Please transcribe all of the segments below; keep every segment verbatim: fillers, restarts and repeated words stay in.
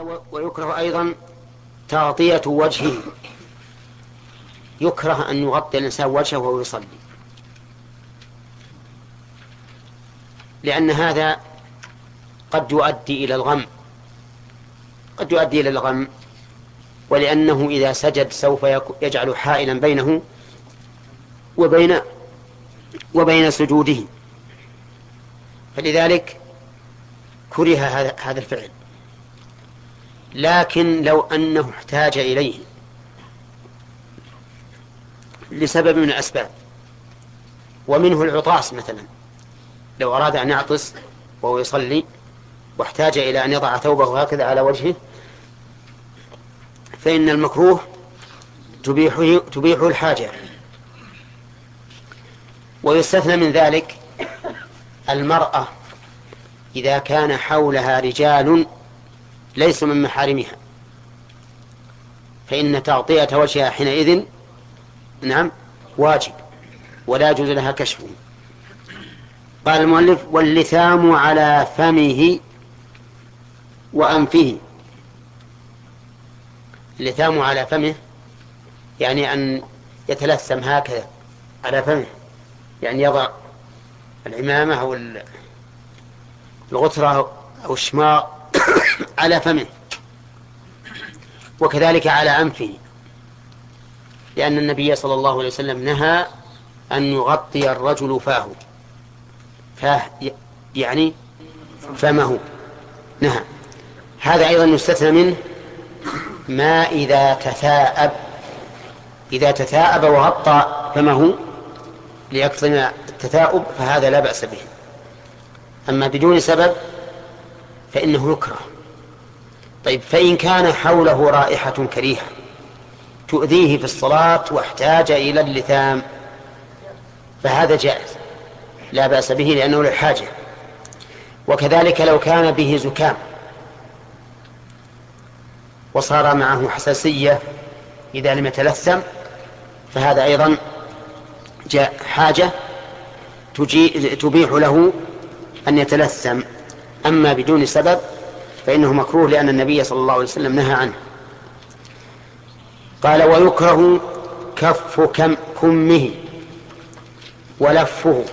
ويكره أيضا تغطية وجهه، يكره أن يغطي الإنسان وجهه وهو يصلي، لأن هذا قد يؤدي إلى الغم قد يؤدي إلى الغم ولأنه إذا سجد سوف يجعل حائلا بينه وبين وبين سجوده، فلذلك كره هذا الفعل. لكن لو أنه احتاج إليه لسبب من الأسباب، ومنه العطاس مثلا، لو أراد أن يعطس وهو يصلي واحتاج إلى أن يضع ثوبه هكذا على وجهه، فإن المكروه تبيحه, تبيحه الحاجة. ويستثنى من ذلك المرأة إذا كان حولها رجال ليسوا من محارمها، فإن تغطية وجهها حينئذ نعم واجب ولا يجوز لها كشفه. قال المؤلف: واللثام على فمه وأنفه. اللثام على فمه يعني أن يتلثم هكذا على فمه، يعني يضع العمامة أو الغترة أو الشماغ على فمه، وكذلك على أنفه، لأن النبي صلى الله عليه وسلم نهى أن يغطي الرجل فاه، فاه يعني فمه نهى. هذا أيضا يستثنى منه ما إذا تثاءب إذا تثاءب وغطى فمه ليكثر التثاؤب فهذا لا بأس به، أما بدون سبب فإنه يكره. طيب، فإن كان حوله رائحة كريهة تؤذيه في الصلاة واحتاج إلى اللثام فهذا جائز لا بأس به لأنه للحاجة. وكذلك لو كان به زكام وصار معه حساسية إذا لم يتلثم فهذا أيضا جاء حاجة تبيح له أن يتلثم، أما بدون سبب فإنه مكروه لأن النبي صلى الله عليه وسلم نهى عنه. قال: ويكره كف كم كمه ولفه.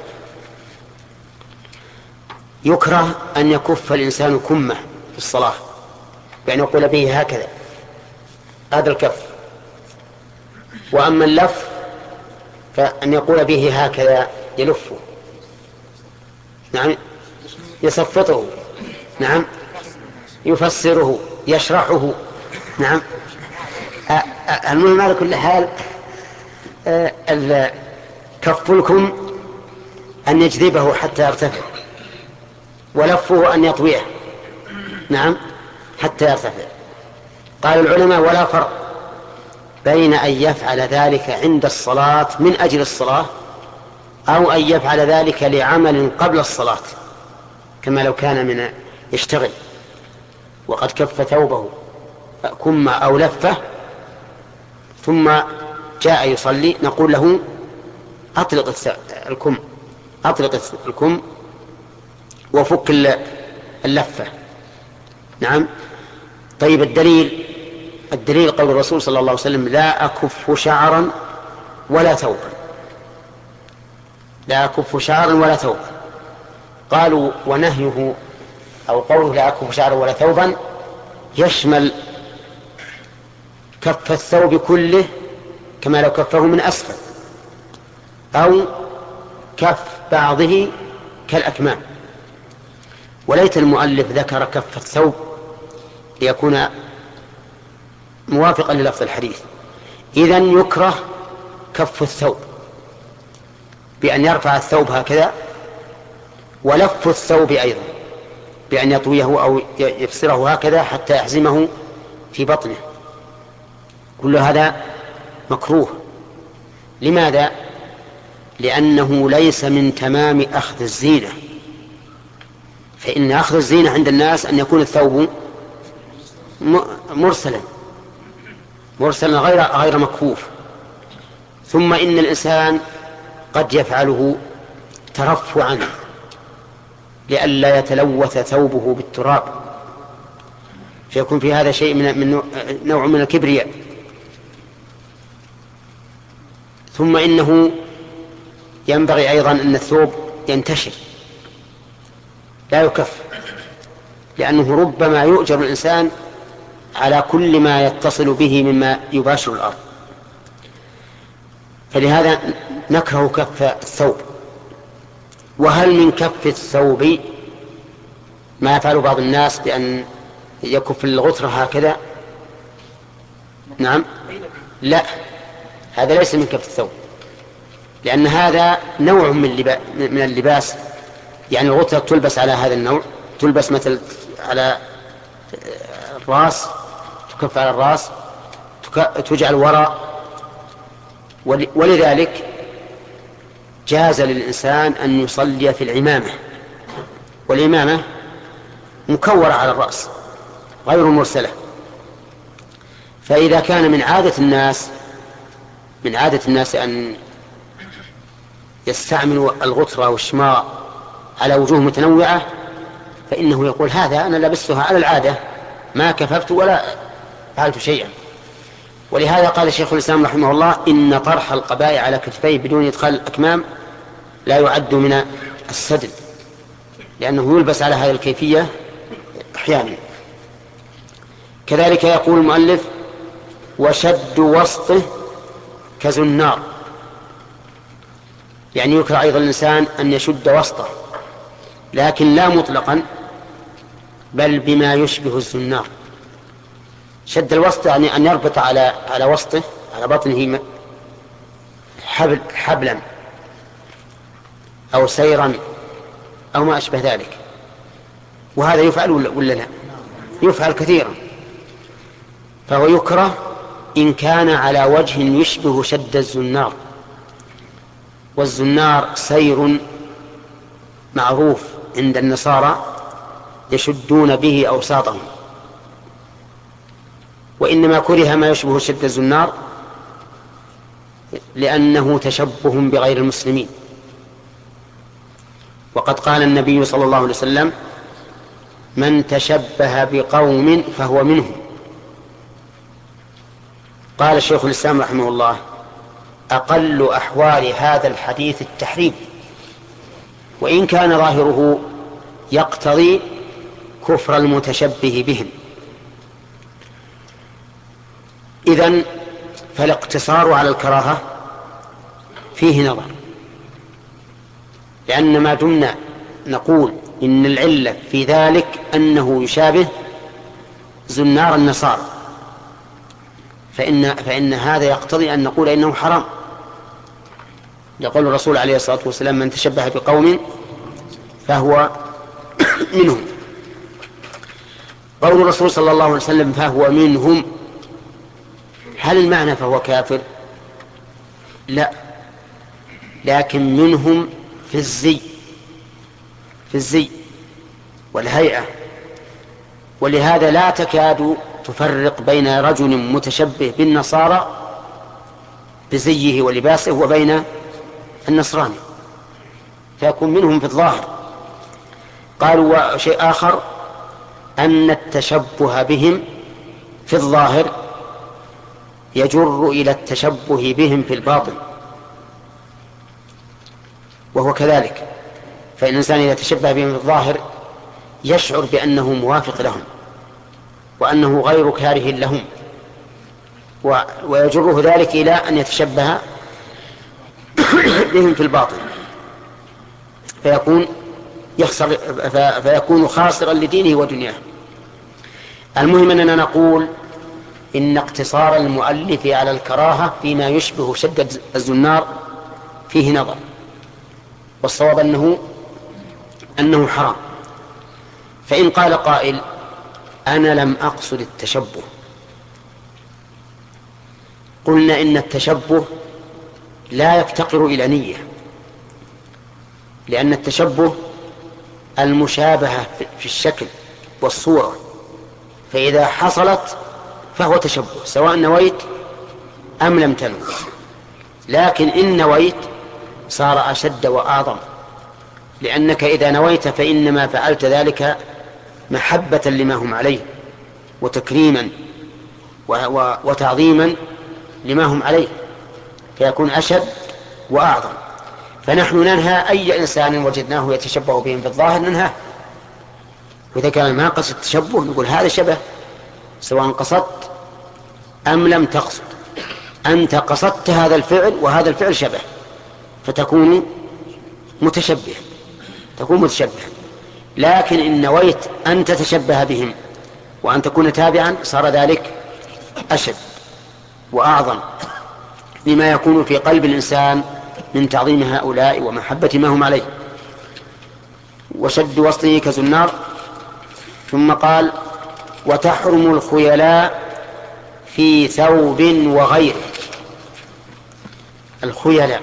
يكره أن يكف الإنسان كمه في الصلاة بأن يقول به هكذا، هذا الكف. وأما اللف فأن يقول به هكذا يلفه، نعم، يصفطه، نعم، يفسره، يشرحه، نعم. المهم على كل حال كف الكم أن يجذبه حتى يرتفع، ولفه أن يطويه، نعم، حتى يرتفع. قال العلماء: ولا فرق بين أن يفعل ذلك عند الصلاة من أجل الصلاة أو أن يفعل ذلك لعمل قبل الصلاة، كما لو كان من يشتغل وقد كف ثوبه كم أو لفه ثم جاء يصلي، نقول له: أطلق الكم أطلق الكم وفك اللفة، نعم. طيب، الدليل الدليل قول الرسول صلى الله عليه وسلم: لا أكف شعرا ولا ثوبا، لا أكف شعرا ولا ثوبا. قالوا: ونهيه أو قوله لا أكف شعرا ولا ثوبا يشمل كف الثوب كله كما لو كفه من أسفل، أو كف بعضه كالأكمام. وليت المؤلف ذكر كف الثوب ليكون موافقا للفظ الحديث. إذن يكره كف الثوب بأن يرفع الثوب هكذا، ولف الثوب أيضا بأن يطويه أو يفسره هكذا حتى يحزمه في بطنه. كل هذا مكروه. لماذا؟ لأنه ليس من تمام أخذ الزينة، فإن أخذ الزينة عند الناس أن يكون الثوب مرسلا مرسلا غير غير مكفوف. ثم إن الإنسان قد يفعله ترفعا لئلا يتلوث ثوبه بالتراب، فيكون في هذا شيء من, من نوع من الكبرياء. ثم إنه ينبغي أيضا أن الثوب ينتشر لا يكف، لأنه ربما يؤجر الإنسان على كل ما يتصل به مما يباشر الأرض، فلهذا نكره كف الثوب. وهل من كف الثوب ما يفعل بعض الناس بأن يكف الغترة هكذا؟ نعم، لا، هذا ليس من كف الثوب، لأن هذا نوع من, من اللباس، يعني الغترة تلبس على هذا النوع، تلبس مثل على الرأس، تكف على الرأس، تجعل وراء، ولذلك جاز للإنسان أن يصلي في العمامة، والعمامة مكورة على الرأس غير مرسلة. فإذا كان من عادة الناس من عادة الناس أن يستعملوا الغترة والشماغ على وجوه متنوعة، فإنه يقول هذا أنا لبستها على العادة، ما كففت ولا فعلت شيئا. ولهذا قال الشيخ الإسلام رحمه الله إن طرح القباء على كتفيه بدون إدخال الأكمام لا يعد من السدل، لأنه يلبس على هذه الكيفية أحيانا. كذلك يقول المؤلف وشد وسطه كزنار، يعني يكره أيضا الإنسان أن يشد وسطه، لكن لا مطلقا، بل بما يشبه الزنار. شد الوسط يعني أن يربط على على وسطه، على بطنه حبل حبلا أو سيرا أو ما أشبه ذلك، وهذا يفعل ولا لا؟ يفعل كثيرا. فهو يكره إن كان على وجه يشبه شد الزنار، والزنار سير معروف عند النصارى يشدون به أوساطهم، وإنما كره ما يشبه شد الزنار لأنه تشبه بغير المسلمين. وقد قال النبي صلى الله عليه وسلم من تشبه بقوم فهو منهم. قال الشيخ الإسلام رحمه الله أقل أحوال هذا الحديث التحريم، وإن كان ظاهره يقتضي كفر المتشبه بهم. إذن فالاقتصار على الكراهة فيه نظر، لأن ما دمنا نقول إن العلة في ذلك أنه يشابه زنار النصارى، فإن, فإن هذا يقتضي أن نقول إنه حرام. يقول الرسول عليه الصلاة والسلام من تشبه بقوم فهو منهم. قول الرسول صلى الله عليه وسلم فهو منهم، هل المعنى فهو كافر؟ لا، لكن منهم في الزي في الزي والهيئة. ولهذا لا تكاد تفرق بين رجل متشبه بالنصارى بزيه ولباسه وبين النصراني، فيكون منهم في الظاهر. قالوا شيء آخر أن التشبه بهم في الظاهر يجر إلى التشبه بهم في الباطن، وهو كذلك. فإن الإنسان إذا تشبه بهم في الظاهر يشعر بأنه موافق لهم وأنه غير كاره لهم، ويجره ذلك إلى أن يتشبه بهم في الباطن، فيكون يخسر فيكون خاسرا لدينه ودنياه. المهم أننا نقول إن اقتصار المؤلف على الكراهة فيما يشبه شدة الزنار فيه نظر، والصواب أنه أنه حرام. فإن قال قائل أنا لم أقصد التشبه، قلنا إن التشبه لا يفتقر إلى نية، لأن التشبه المشابهة في الشكل والصورة، فإذا حصلت فهو تشبه سواء نويت أم لم تنوي. لكن إن نويت صار أشد وأعظم، لأنك إذا نويت فإنما فعلت ذلك محبة لما هم عليه وتكريما وتعظيما لما هم عليه، فيكون أشد وأعظم. فنحن ننهى أي إنسان وجدناه يتشبه بهم في الظاهر ننهاه، وإذا كان ما قصد التشبه نقول هذا شبه، سواء قصدت أم لم تقصد، أنت قصدت هذا الفعل وهذا الفعل شبه، فتكون متشبه، تكون متشبه. لكن إن نويت أن تتشبه بهم وأن تكون تابعا صار ذلك أشد وأعظم لما يكون في قلب الإنسان من تعظيم هؤلاء ومحبة ما هم عليه. وشد وصله كزنار. ثم قال: وتحرم الخيلاء في ثوب وغيره. الخيلاء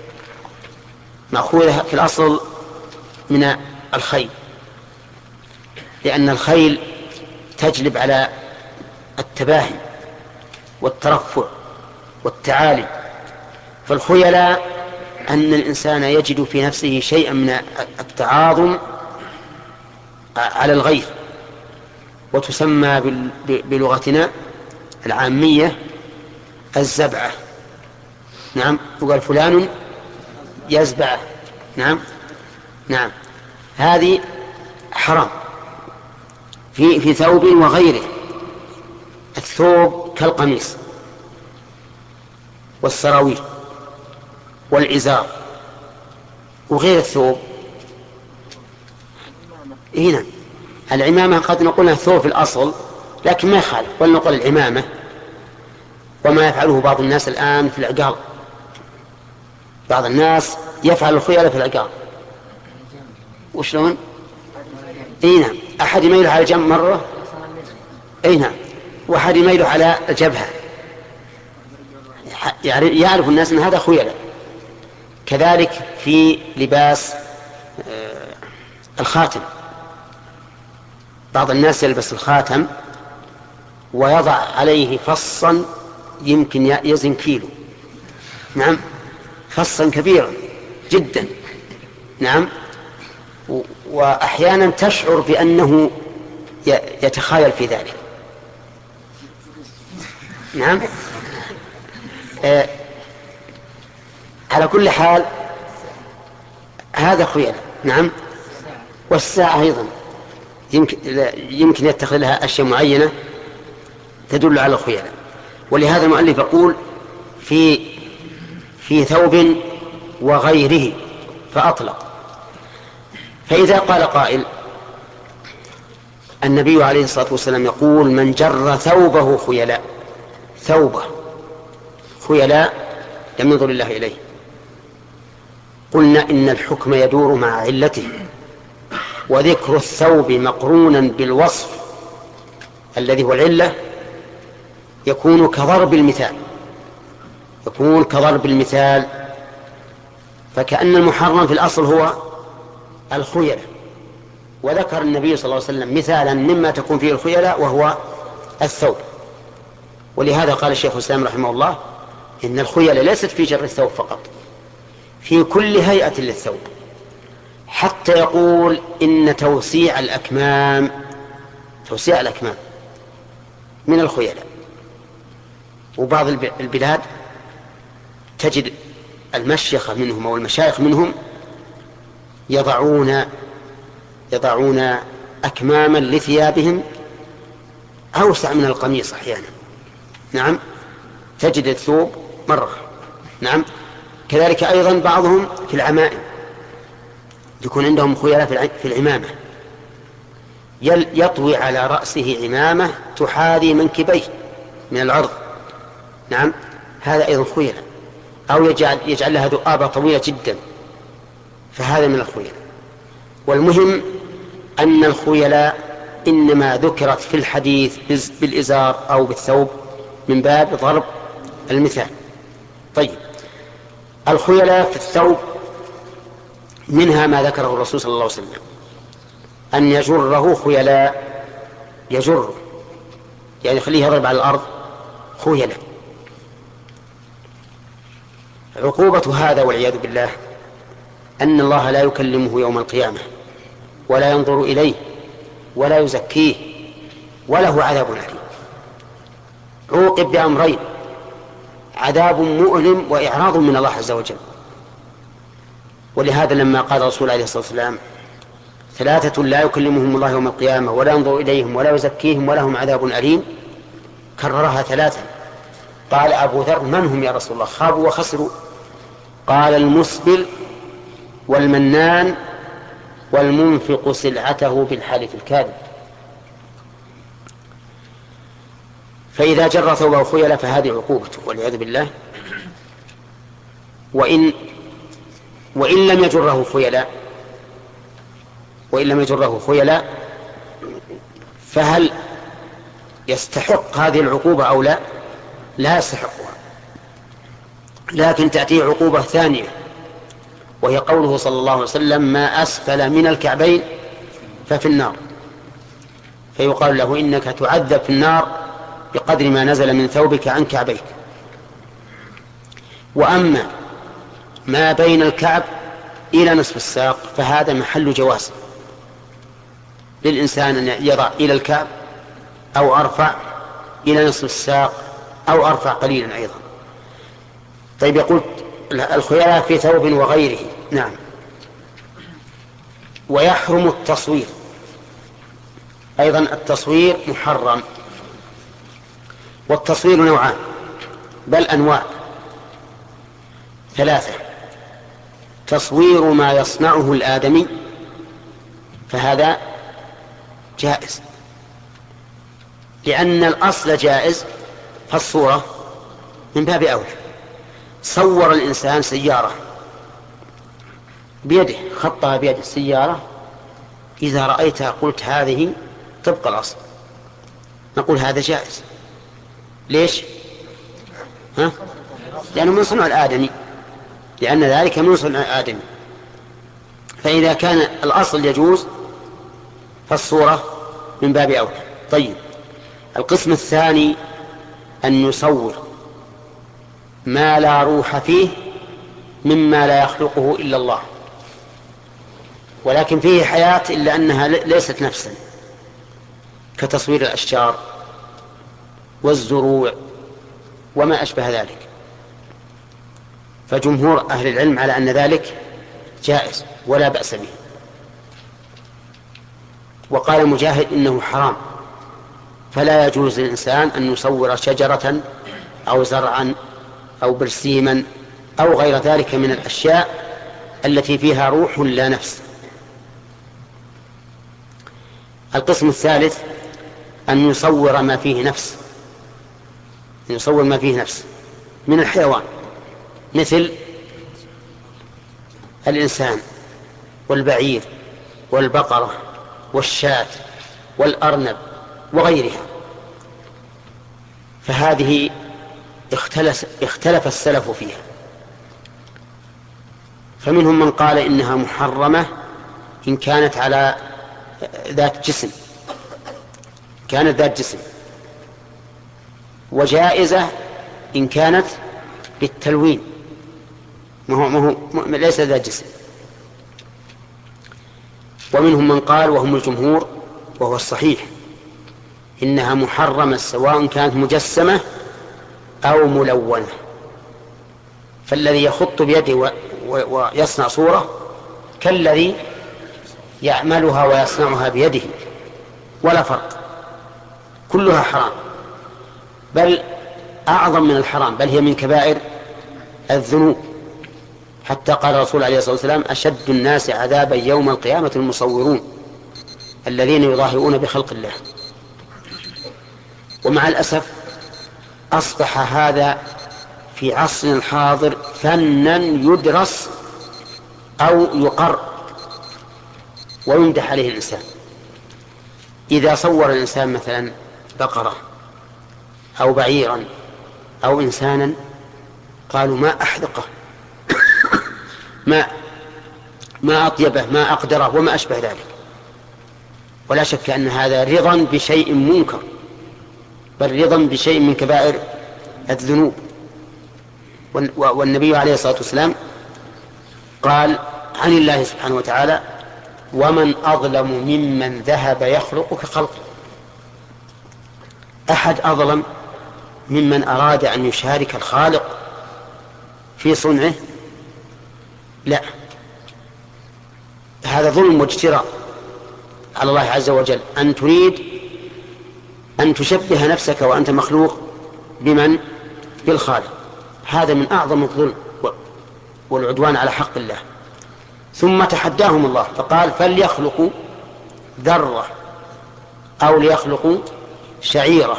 مأخوذة في الأصل من الخيل، لأن الخيل تجلب على التباهي والترفع والتعالي. فالخيلاء أن الإنسان يجد في نفسه شيئا من التعاظم على الغير، وتسمى بلغتنا العامية الزبعة. نعم، وقال فلان يزبع. نعم نعم هذه حرام في في ثوب وغيره. الثوب كالقميص والسراويل والإزار وغير الثوب. هنا العمامة قد نقولها ثوب في الأصل، لكن ما يخالف ولنقول العمامة، وما يفعله بعض الناس الآن في العقال. بعض الناس يفعل الخيلاء في العقال. وشلون؟ اي نعم، أحد يميله على الجنب مرة، اي نعم، وأحد يميله على الجبهة، يعرف الناس أن هذا خيلاء. كذلك في لباس الخاتم، بعض الناس يلبس الخاتم ويضع عليه فصا يمكن يزن كيلو. نعم، فصا كبيرا جدا. نعم، وأحيانا تشعر بأنه يتخايل في ذلك. نعم. آه على كل حال هذا خيلاء. نعم. والساعة أيضا يمكن, يمكن يتخذ لها أشياء معينة تدل على الخيلاء. ولهذا المؤلف يقول في في ثوب وغيره فأطلق. فإذا قال قائل: النبي عليه الصلاة والسلام يقول: من جر ثوبه خيلاء، ثوبه خيلاء لم ينظر الله إليه، قلنا إن الحكم يدور مع علته، وذكر الثوب مقرونا بالوصف الذي هو العلة يكون كضرب المثال، يكون كضرب المثال. فكأن المحرم في الأصل هو الخيلاء، وذكر النبي صلى الله عليه وسلم مثالا مما تكون فيه الخيلاء وهو الثوب. ولهذا قال الشيخ الإسلام رحمه الله: إن الخيلاء ليست في جر الثوب فقط، في كل هيئة للثوب، حتى يقول إن توسيع الأكمام توسيع الأكمام من الخيلاء. وبعض البلاد تجد المشيخة منهم أو المشايخ منهم يضعون يضعون أكماما لثيابهم أوسع من القميص أحيانا. نعم، تجد الثوب مرة. نعم، كذلك أيضا بعضهم في العمائم يكون عندهم خيلاء في العمامة، يطوي على رأسه عمامة تحاذي منكبيه من العرض. نعم، هذا أيضا خيلاء. أو يجعل, يجعل لها ذؤابة طويلة جدا، فهذا من الخيلاء. والمهم أن الخيلاء إنما ذكرت في الحديث بالإزار أو بالثوب من باب ضرب المثال. طيب، الخيلاء في الثوب منها ما ذكره الرسول صلى الله عليه وسلم، أن يجره خيلاء، يجره يعني يخليه يضرب على الأرض خيلاء. عقوبة هذا والعياذ بالله أن الله لا يكلمه يوم القيامة ولا ينظر إليه ولا يزكيه وله عذاب أليم. عوقب بأمرين: عذاب مؤلم وإعراض من الله عز وجل. ولهذا لما قال الرسول عليه الصلاة والسلام: ثلاثة لا يكلمهم الله يوم القيامة ولا ينظر إليهم ولا يزكيهم ولهم عذاب أليم، كررها ثلاثا. قال أبو ذر: من هم يا رسول الله؟ خابوا وخسروا. قال: المسبل والمنان والمنفق سلعته بالحلف الكاذب. فإذا جر ثوبه خيلا فهذه عقوبته والعياذ بالله. وإن وإن لم يجره خيلا وإن لم يجره خيلا فهل يستحق هذه العقوبة أو لا؟ لا يستحقها، لكن تأتيه عقوبة ثانية، وهي قوله صلى الله عليه وسلم: ما أسفل من الكعبين ففي النار. فيقال له: إنك تعذب في النار بقدر ما نزل من ثوبك عن كعبيك. وأما ما بين الكعب إلى نصف الساق فهذا محل جواز للإنسان أن يضع إلى الكعب أو أرفع إلى نصف الساق أو أرفع قليلا أيضا. طيب، يقول الخيلاء في ثوب وغيره. نعم. ويحرم التصوير أيضا، التصوير محرم. والتصوير نوعان، بل أنواع ثلاثة: تصوير ما يصنعه الآدمي فهذا جائز لأن الأصل جائز، فالصورة من باب أولى. صور الإنسان سيارة بيده، خطها بيد السيارة، إذا رأيتها قلت هذه طبق الأصل، نقول هذا جائز. ليش؟ ها؟ لأنه من صنع الآدمي، لأن ذلك من صنع الآدمي. فإذا كان الأصل يجوز فالصورة من باب أولى. طيب، القسم الثاني أن يصور ما لا روح فيه مما لا يخلقه إلا الله، ولكن فيه حياة إلا أنها ليست نفسا، كتصوير الأشجار والزروع وما أشبه ذلك. فجمهور أهل العلم على أن ذلك جائز ولا بأس به. وقال مجاهد إنه حرام، فلا يجوز للإنسان أن يصور شجرة أو زرعا أو برسيما أو غير ذلك من الأشياء التي فيها روح لا نفس. القسم الثالث أن يصور ما فيه نفس، أن يصور ما فيه نفس من الحيوان، مثل الإنسان والبعير والبقرة والشاة والأرنب وغيرها. فهذه اختلف, اختلف السلف فيها، فمنهم من قال إنها محرمة إن كانت على ذات جسم كانت ذات جسم وجائزة إن كانت بالتلوين، ما هو, ما هو ليس ذات جسم. ومنهم من قال وهم الجمهور وهو الصحيح إنها محرمة سواء كانت مجسمة أو ملونة. فالذي يخط بيده ويصنع صورة كالذي يعملها ويصنعها بيده، ولا فرق، كلها حرام، بل أعظم من الحرام، بل هي من كبائر الذنوب. حتى قال الرسول عليه الصلاة والسلام: أشد الناس عذابا يوم القيامة المصورون الذين يظاهرون بخلق الله. ومع الأسف أصبح هذا في عصرنا الحاضر فنا يدرس أو يقر ويمدح عليه الإنسان. إذا صور الإنسان مثلا بقرة أو بعيرا أو إنسانا قالوا ما أحذقه ما ما أطيبه ما أقدره وما أشبه ذلك. ولا شك أن هذا رضا بشيء منكر، بل رضا بشيء من كبائر الذنوب. والنبي عليه الصلاة والسلام قال عن الله سبحانه وتعالى: ومن أظلم ممن ذهب يخلق كخلقه. أحد أظلم ممن أراد أن يشارك الخالق في صنعه؟ لا، هذا ظلم واجتراء على الله عز وجل أن تريد أن تشبه نفسك وأنت مخلوق بمن؟ بالخالق. هذا من أعظم الظلم والعدوان على حق الله. ثم تحداهم الله فقال فليخلقوا ذرة أو ليخلقوا شعيرة.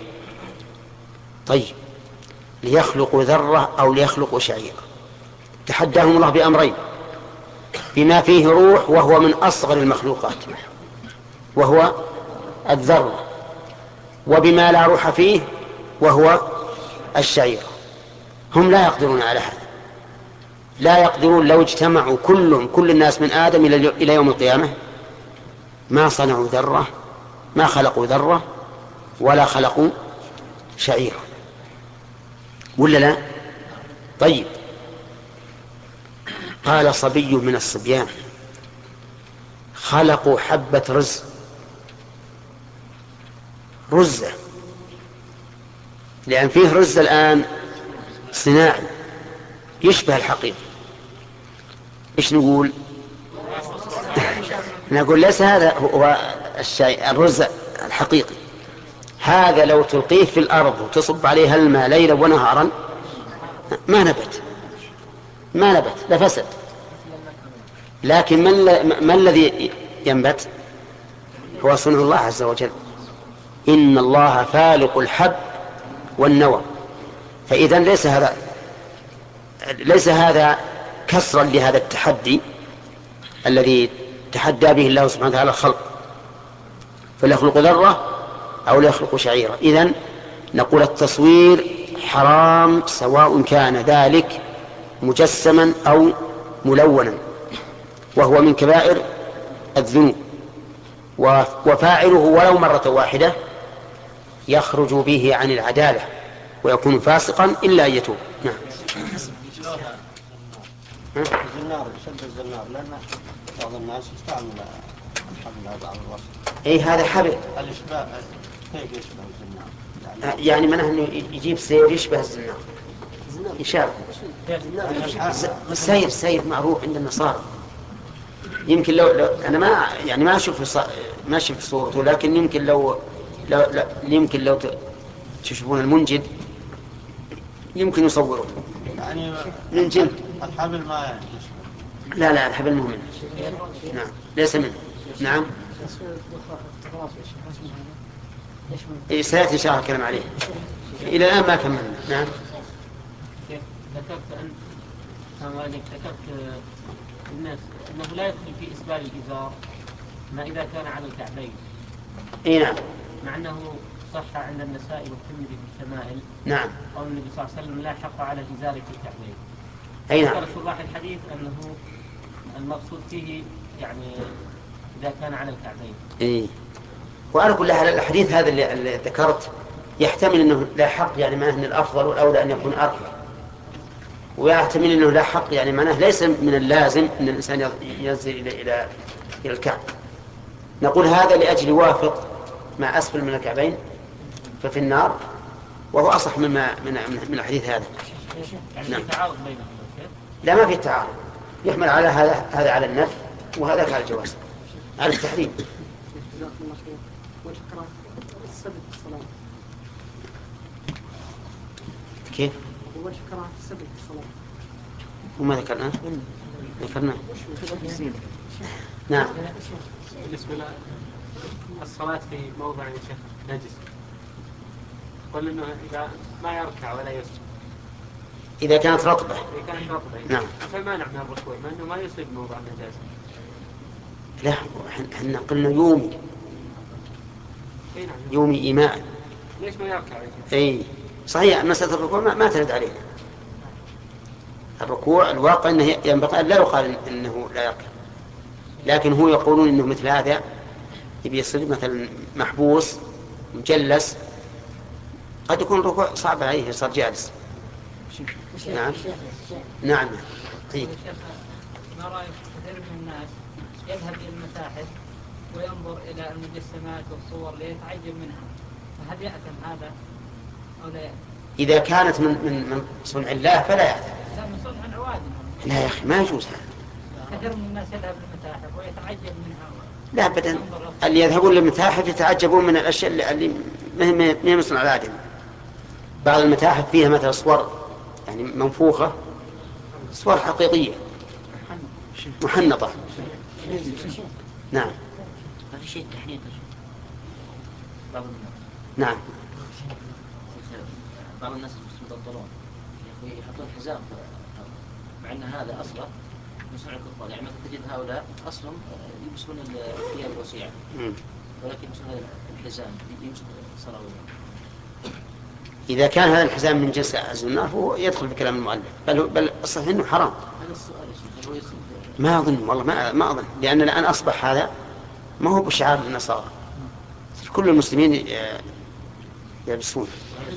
طيب، ليخلقوا ذرة أو ليخلقوا شعيرة، تحداهم الله بأمرين: بما فيه روح وهو من أصغر المخلوقات وهو الذرة، وبما لا روح فيه وهو الشعيرة. هم لا يقدرون على هذا، لا يقدرون. لو اجتمعوا كلهم كل الناس من آدم إلى يوم القيامة ما صنعوا ذرة، ما خلقوا ذرة ولا خلقوا شعيرة، ولا لا؟ طيب، قال صبي من الصبيان خلقوا حبة رز، رزة، لأن فيه رز الآن صناعي يشبه الحقيقي. إيش نقول؟ نقول ليس هذا هو الشيء الرز الحقيقي، هذا لو تلقيه في الأرض وتصب عليه الماء ليلا ونهارا ما نبت ما نبت لفسد. لكن ما الذي ينبت؟ هو صنع الله عز وجل. إن الله فالق الحب والنوى. فإذا ليس هذا ليس هذا كسرا لهذا التحدي الذي تحدى به الله سبحانه وتعالى الخلق، فليخلق ذرة أو ليخلق شعيرة. إذن نقول التصوير حرام سواء كان ذلك مجسما أو ملونا، وهو من كبائر الذنوب، وفاعله ولو مرة واحدة يخرج به عن العدالة ويكون فاسقا إلا أن يتوب. نعم. الزنار يشد الزنار لأن بعض الناس يستعمل الحبل هذا على الوصف. أي هذا حبل. الإشباع كيف يشبه الزنار؟ يعني منه أنه يجيب سير يشبه الزنار، يشابه السير. سير معروف عند النصارى. يمكن لو, لو أنا ما يعني ما أشوف ما أشوف صورته، لكن يمكن لو لو لا يمكن لو تشوفون المنجد يمكن يصوره يعني من جلد. الحبل ما يشبه. لا لا الحبل مو منه. نعم ليس منه. نعم سيأتي إن شاء الله الكلام عليه. إلى الآن ما كملنا. نعم. ذكرت أن ذكرت الناس أنه لا يدخل في إسبال الإزار ما إذا كان على الكعبين. إيه نعم. مع أنه صح عند النسائي والترمذي في الشمائل. نعم. قول النبي صلى الله عليه وسلم لا حق على الإزار في الكعبين. أي نعم. ذكر شراح الحديث أنه المقصود فيه يعني إذا كان على الكعبين. إيه. وأنا كل هذا الحديث هذا اللي, اللي ذكرت يحتمل أنه لا حق يعني معناه أن الأفضل والأولى أن يكون أرفع، ويحتمل أنه لا حق يعني معناه ليس من اللازم أن الإنسان ينزل إلى إلى إلى الكعب. نقول هذا لأجل يوافق ما أسفل من الكعبين ففي النار، وهو أصح مما من من الحديث هذا. يعني نعم. في تعارض بينهم؟ لا ما في تعارض، يحمل على هذا هذا على النفي وهذا على الجواز على التحريم. كيف؟ وجه كراهة السبب في الصلاة. وما ذكرنا؟ ذكرنا. نعم. بالنسبة للصلاة في موضع يا شيخ نجس، قل إنه إذا ما يركع ولا يسجد إذا كانت رطبة. إذا كانت رطبة. نعم. فمانع من الركوع مع إنه ما يصيب موضع النجاسة. لا احنا قلنا يومي. إيه نعم. يومي إيماء. ليش ما يركع؟ أي صحيح. مسألة الركوع ما, ما ترد علينا. الركوع الواقع أنه ينبغي لا يقال إنه لا يركع، لكن هو يقولون إنه مثل هذا يبي يصير مثلا محبوس مجلس، قد يكون الركوع صعب عليه صار جالس. نعم. نعم. طيب. ما رأيك كثير من الناس يذهب إلى المتاحف وينظر إلى المجسمات والصور ليتعجب منها، فهل يأثم هذا أو لا يأثم؟ إذا كانت من من من صنع الله فلا يأثم. لا، من صنع العوادم. لا يا أخي ما يجوز هذا. كثير من الناس يذهب للمتاحف ويتعجب منها. لا أبدا، اللي يذهبون للمتاحف يتعجبون من الأشياء اللي ما هي مصنع الآدم. بعض المتاحف فيها مثل صور يعني منفوخة، صور حقيقية محنطة. نعم. ما في شيء تحنيط. نعم. بعض الناس يتبطلون يحطون حزام، مع أن هذا أصلا من صنع الكفار. يعني مثلا تجد هؤلاء أصلا يلبسون الثياب الوسيعة، ولكن يلبسون هذا الحزام يلبسون صراويل. إذا كان هذا الحزام من جنس الزنار فهو يدخل في كلام المؤلف، بل بل الصحيح إنه حرام. هذا السؤال هل هو يصير؟ ما أظن والله، ما ما أظن، لأن الآن أصبح هذا ما هو بشعار النصارى، كل المسلمين يلبسون.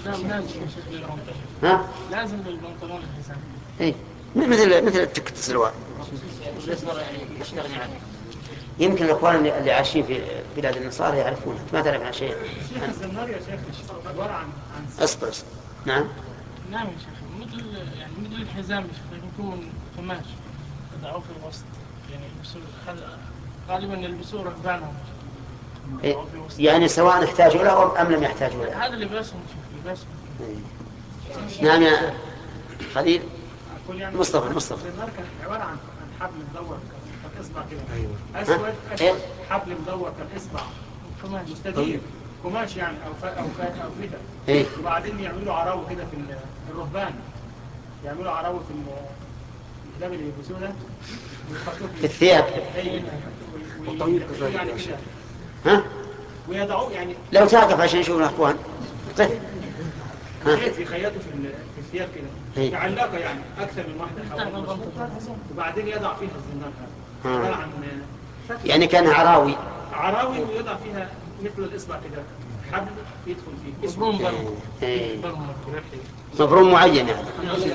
ها؟ لازم للبنطلون الحزام. إيه، مثل مثل التكت السلوار. يعني يستغني عنه. يمكن الأخوان اللي اللي عايشين في بلاد النصارى يعرفونه، ما تعرف عن شيء. شيخ الزنار يا شيخ عبارة عن عن أصبر أصبر. نعم. نعم يا شيخ، مثل يعني مثل الحزام يا شيخ، يكون قماش يضعوه في الوسط، يعني يلبسوه غالبا يلبسوه رهبانهم. إيه؟ يعني سواء احتاجوا له أم لم يحتاجوا له. هذا لباسهم شيخ، لباسهم. إيه. نعم يا خليل. يعني مصطفى مصطفى. الزنار كان عبارة عن عن حبل مدور كالإصبع كده. أيوة. أسود إيه؟ أسود حبل مدور كالإصبع. قماش مستدير. قماش يعني أو فا أو فا أو فدا. إيه؟ وبعدين يعملوا عراوي كده في الرهبان. يعملوا عراوي في الكلاب اللي يلبسوه ده. في الثياب. وطويل يعني كده. ها؟ ويضعوه يعني. لو تعقف عشان يشوفون الأخوان. طيب. خيط يخيطوا في في الثياب كده. إيه؟ يعلقها يعني أكثر من واحدة حوالي. وبعدين يضع فيها الزنار هذا. عبارة عن يعني كان عراوي. عراوي ويضع فيها مثل الإصبع كده حبل يدخل فيه اسمه مبروم. إيه. مبروم معين يعني.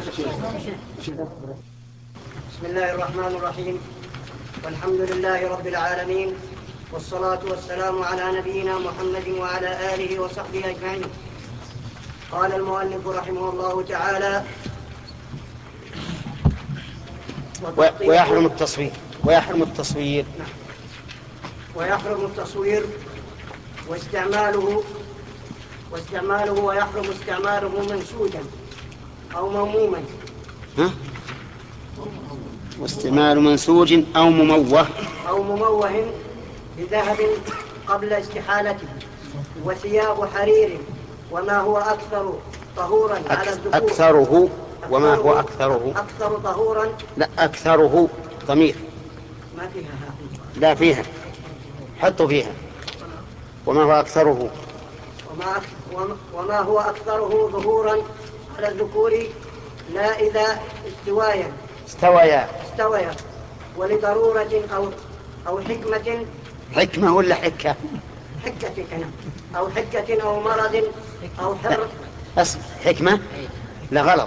بسم الله الرحمن الرحيم، والحمد لله رب العالمين، والصلاة والسلام على نبينا محمد وعلى آله وصحبه أجمعين. قال المؤلف رحمه الله تعالى: ويحرم التصوير ويحرم التصوير ويحرم التصوير واستعماله واستعماله ويحرم استعماله منسوجا أو مموما. ها؟ واستعمال منسوج أو مموه أو مموه بذهب قبل استحالته، وثياب حرير وما هو أكثر طهورا على الذكور. أكثره وما هو أكثره. أكثر طهورا. لا، أكثره ضمير. ما فيها ها. لا فيها، حطوا فيها. وما هو أكثره. وما, وما هو أكثره ظهورا على الذكور، لا إذا استوايا استويا استويا ولضرورة أو أو حكمة. حكمة ولا حكة؟ حكة كنا أو حكة أو مرض أو حر. أصل حكمة؟ لا غلط،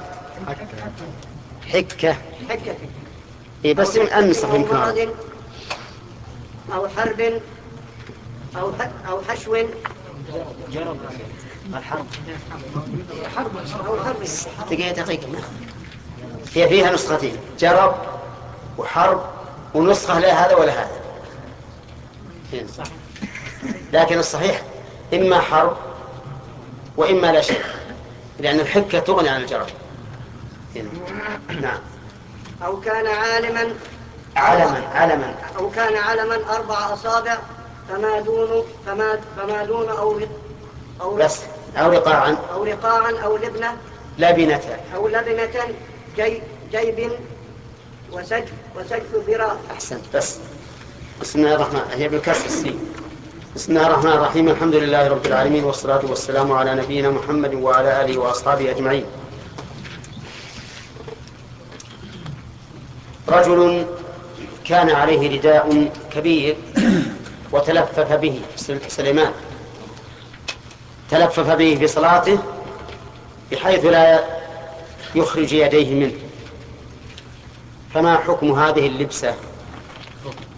حكة. حكة إيه بس من أنصف أو يمكن. مرض أو حرب أو أو حشو. جرب الحرب. أو حرب. دقيقة دقيقة. هي فيها نسختين، جرب وحرب، ونسخة لا هذا ولا هذا. لكن الصحيح إما حرب وإما لا شيء، لأن الحكة تغني عن الجرب. نعم. أو كان عالما علما علما أو كان علما أربع أصابع فما دون فما فما دون أو أو بس أو رقاعا أو رقاعا أو لبنة لبنة أو لبنة جي جيب وسجف وسجف ذراع. أحسنت. بس بسم الله الرحمن هي بالكسر السين. بسم الله الرحمن الرحيم. الحمد لله رب العالمين، والصلاة والسلام على نبينا محمد وعلى آله وأصحابه أجمعين. رجل كان عليه رداء كبير وتلفف به سليمان، تلفف به في صلاته بحيث لا يخرج يديه منه، فما حكم هذه اللبسة؟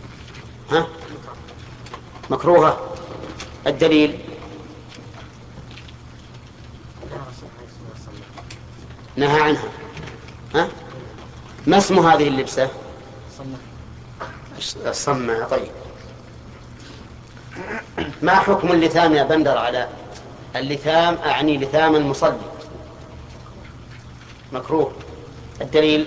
ها؟ مكروهة. الدليل نهى عنها. ها؟ ما اسم هذه اللبسة؟ الصمة. طيب، ما حكم اللثام يا بندر على اللثام؟ أعني لثام المصلي. مكروه. الدليل؟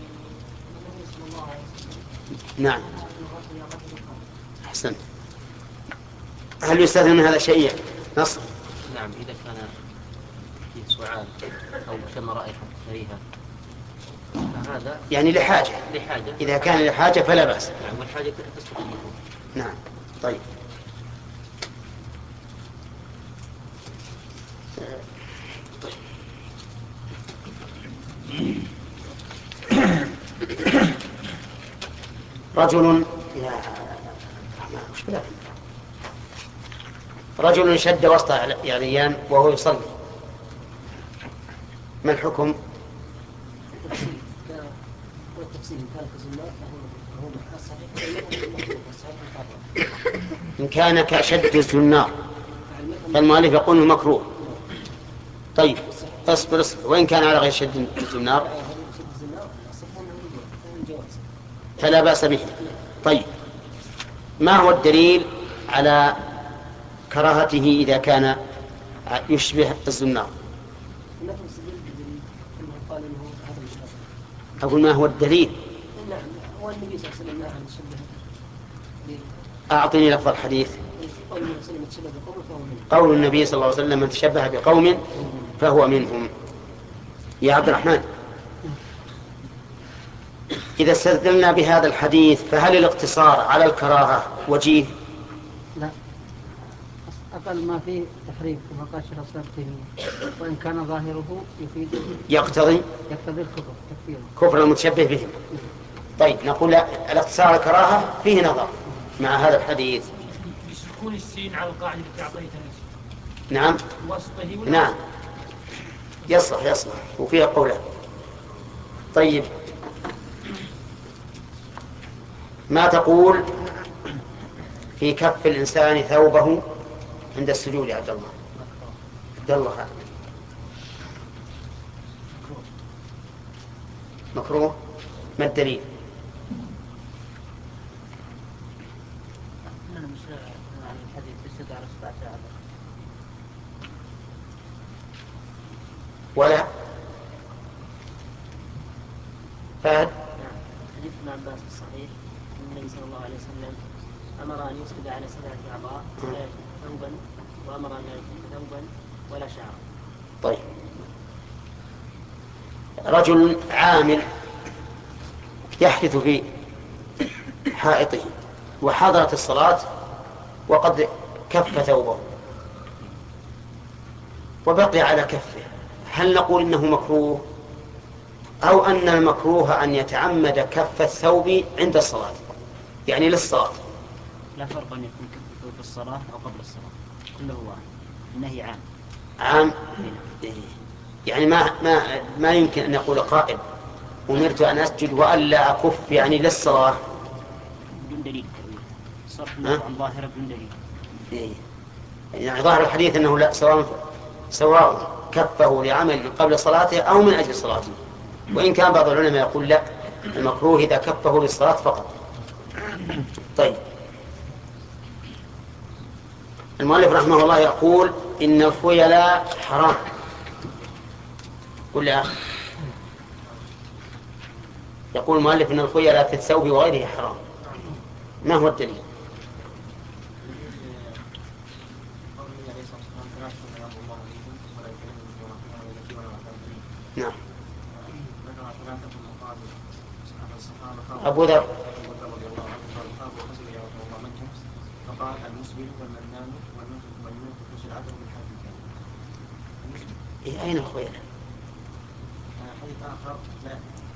نعم، أحسنت. هل يستثنى من هذا شيء؟ نصر. نعم، إذا كان فيه سعال أو شم رائحة كريهة فهذا يعني لحاجة. لحاجة. إذا كان لحاجة فلا بأس. نعم، والحاجة تسقط المكروه. نعم. طيب. رجل رجل شد وسط عريان وهو يصلي، ما الحكم؟ إن كان كشد الزنار فالمؤلف يقول مكروه. طيب، اصبر اصبر. وإن كان على غير شد الزنار فلا بأس به. طيب، ما هو الدليل على كراهته إذا كان يشبه الزنار؟ أقول ما هو الدليل؟ أعطني لفظ الحديث. قول النبي صلى الله عليه وسلم: من تشبه بقوم فهو منهم. يا عبد الرحمن، إذا استدلنا بهذا الحديث فهل الاقتصار على الكراهة وجيه؟ لا، أقل ما فيه تحريم كما قال الشيخ الإسلام ابن تيمية، وإن كان ظاهره يفيد يقتضي يقتضي الكفر تكفيره كفر المتشبه بهم. طيب، نقول الاقتصار على الكراهة فيه نظر مع هذا الحديث. بسكون السين على القاعدة التي أعطيتها. نعم نعم، يصلح يصلح وفيها قولان. طيب، ما تقول في كف الإنسان ثوبه عند السجود يا عبد الله؟ عبد الله، مكروه. ما الدليل؟ ولا فهد؟ حديث ابن عباس الصحيح أن النبي صلى الله عليه وسلم أمر أن يسجد على سبعة أعضاء ولا يكون ثوبا، وأمر أن لا يكون ثوبا ولا شعرا. طيب، رجل عامل يحدث في حائطه وحضرت الصلاة وقد كف ثوبه وبقي على كفه، هل نقول إنه مكروه أو أن المكروه أن يتعمد كف الثوب عند الصلاة، يعني للصلاة؟ لا فرق أن يكون كف الثوب في الصلاة أو قبل الصلاة، كله واحد، النهي عام. عام. يعني ما ما ما يمكن أن يقول قائل: أمرت أن أسجد وألا أكف يعني للصلاة بدون دليل، صرف عن ظاهرة بدون دليل. يعني ظاهر الحديث أنه لا، سواء سواء كفه لعمل من قبل صلاته أو من أجل صلاته، وإن كان بعض العلماء يقول لا، المكروه إذا كفه للصلاة فقط. طيب، المؤلف رحمه الله يقول: إن الخيلاء حرام. قل يا أخي. يقول المؤلف: إن الخيلاء في الثوب وغيره حرام. ما هو الدليل؟ نعم. أبو ذر فقال: المسبل والمنان والمنفق سلعته بالحديث. إيه، أين الخيلاء؟ حديث آخر: لا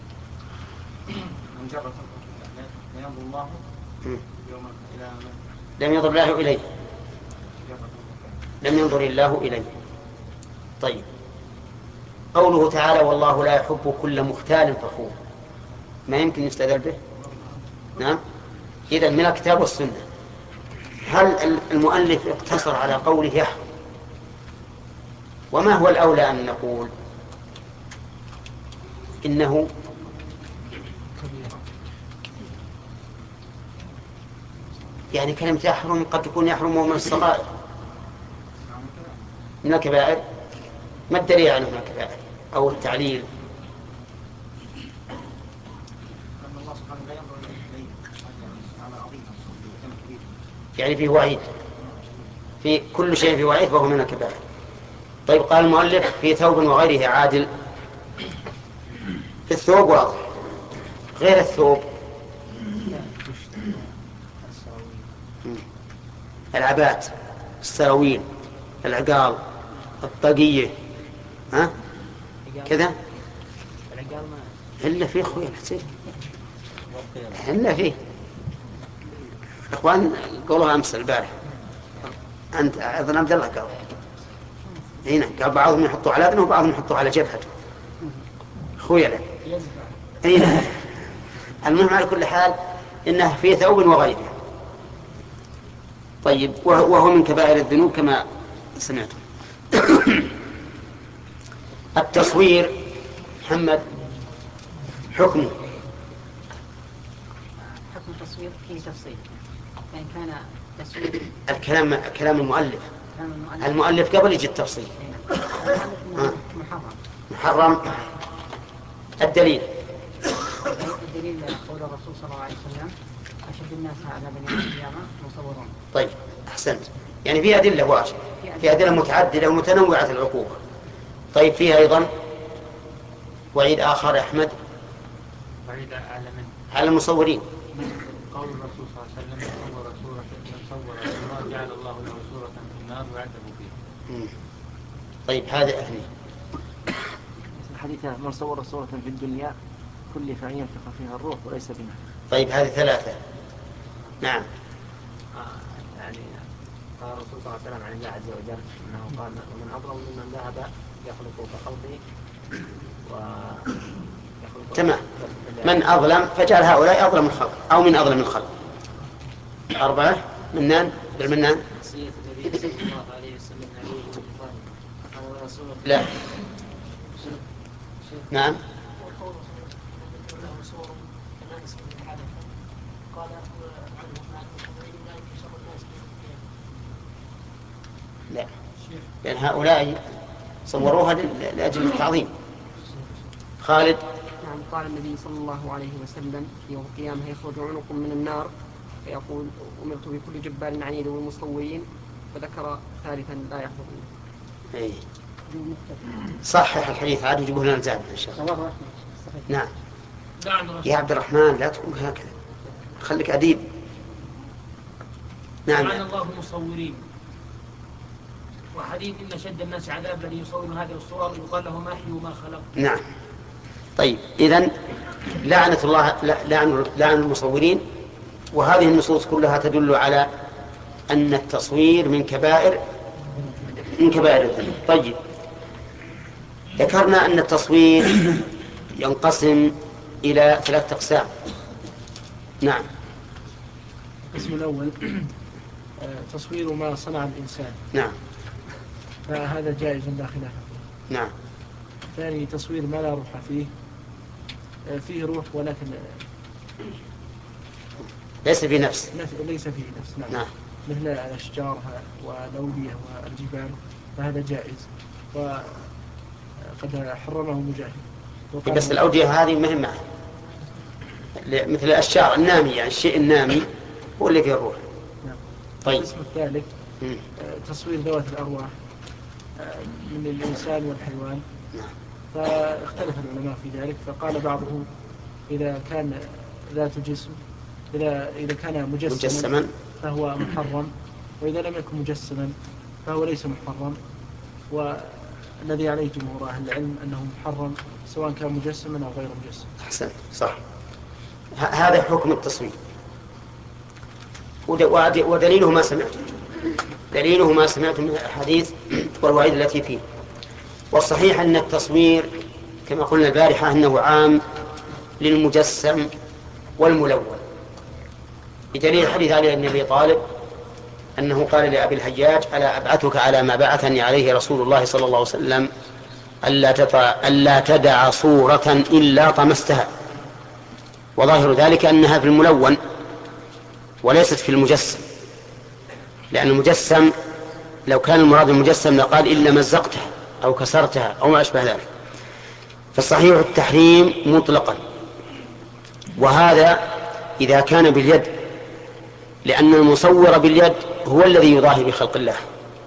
من جرى لا ينظر الله يوم إلى لم ينظر الله إليه لم ينظر الله إليه. طيب، قوله تعالى: والله لا يحب كل مختال فخور، ما يمكن يستدل به؟ نعم. إذن من الكتاب والسنة. هل المؤلف اقتصر على قوله يحب وما هو الأولى أن نقول إنه يعني كلمة يحرم قد تكون يحرم من الصغائر من الكبائر. ما الدليل عنه من الكبائر أو التعليل؟ يعني فيه وعيد، في كل شيء فيه وعيد وهو من الكبائر. طيب قال المؤلف في ثوب وغيره عادل. في الثوب واضح، غير الثوب العبات، السراويل، العقال، الطاقية، ها كذا إلا فيه خويا الحسين إلا فيه إخوان قولوا أمس البارح أنت أيضا عبد الله قال هنا قال بعضهم يحطوا على ابنه وبعضهم يحطوا على جبهته خويا له هنا. المهم على كل حال إنه في ثوب وغيره. طيب وهو من كبائر الذنوب كما سمعتم. التصوير محمد حكمه. حكم التصوير فيه تفصيل، فإن كان تصوير الكلام كلام المؤلف كلام المؤلف المؤلف قبل يجي التفصيل. محرم. محرم. الدليل الدليل قول الرسول صلى الله عليه وسلم أشد الناس عذابا يوم القيامة مصورون. طيب أحسنت، يعني في أدلة واجب، في أدلة متعددة ومتنوعة العقوبة. طيب فيها أيضا وعيد آخر أحمد وعيد أعلى منه على المصورين. قول الرسول صلى الله عليه وسلم صور صورة من صور صورة جعل الله له صورة في النار وعذبه فيها. طيب هذا أهلي الحديث من صور صورة في الدنيا كلف أن ينفخ فيها الروح وليس بنا. طيب هذه ثلاثة. نعم. آه يعني قال الرسول صلى الله عليه وسلم عن الله عز وجل أنه قال ومن أظلم ممن ذهب يخلق كخلقه ويخلق. تمام. من أظلم فجعل هؤلاء أظلم الخلق أو من أظلم الخلق. أربعة. منان بالمنان. وصية النبي صلى الله عليه وسلم عليه وسلم. لا. نعم. لا، لأن هؤلاء صوروها لأجل التعظيم. خالد. نعم. قال النبي صلى الله عليه وسلم يوم القيامة يخرج عنق من النار فيقول أمرت بكل جبار عنيد والمصورين، وذكر ثالثا لا يحضرون. إيه. صحح الحديث عاد يجيبه لنا الزاد إن شاء الله. نعم. يا عبد الرحمن لا تقول هكذا، خليك أديب. نعم. لعن الله المصورين. وحديث إن شد الناس عذابا يصور هذه الصور يقال له ما حي وما خلق. نعم. طيب إذن لعنة الله لعن لعن المصورين، وهذه النصوص كلها تدل على أن التصوير من كبائر من كبائر الذنوب. طيب ذكرنا أن التصوير ينقسم إلى ثلاثة أقسام. نعم. القسم الأول تصوير ما صنع الإنسان. نعم. فهذا جائز لا خلاف فيه. نعم. ثاني تصوير ما لا روح فيه، فيه روح ولكن ليس في نفس ليس فيه نفس. نعم. نعم. مثل الأشجار والأودية والجبال، فهذا جائز وقد حرمه مجاهد. بس الأودية هذه مهمة، مثل الأشجار النامي، يعني الشيء النامي هو اللي فيه الروح. نعم. طيب. القسم الثالث تصوير ذوات الأرواح من الإنسان والحيوان. نعم. فاختلف العلماء في ذلك، فقال بعضهم إذا كان ذات جسم إذا إذا كان مجسما, مجسما فهو محرم، وإذا لم يكن مجسما فهو ليس محرم. والذي عليه جمهور أهل العلم أنه محرم سواء كان مجسما أو غير مجسم. أحسن، صح. هذا حكم التصوير، ودليله ما سمعتم دليله ما سمعتم من الحديث والوعيد التي فيه. والصحيح أن التصوير كما قلنا البارحة أنه عام للمجسم والملون، بدليل الحديث علي بن أبي طالب أنه قال لأبي الحجاج: ألا أبعثك على ما بعثني عليه رسول الله صلى الله عليه وسلم ألا, ألا تدع صورة إلا طمستها. وظاهر ذلك أنها في الملون وليست في المجسم، لأن المجسم لو كان المراد المجسم لقال إلا مزقتها أو كسرتها أو ما أشبه ذلك. فالصحيح التحريم مطلقا، وهذا إذا كان باليد، لأن المصور باليد هو الذي يضاهي بخلق الله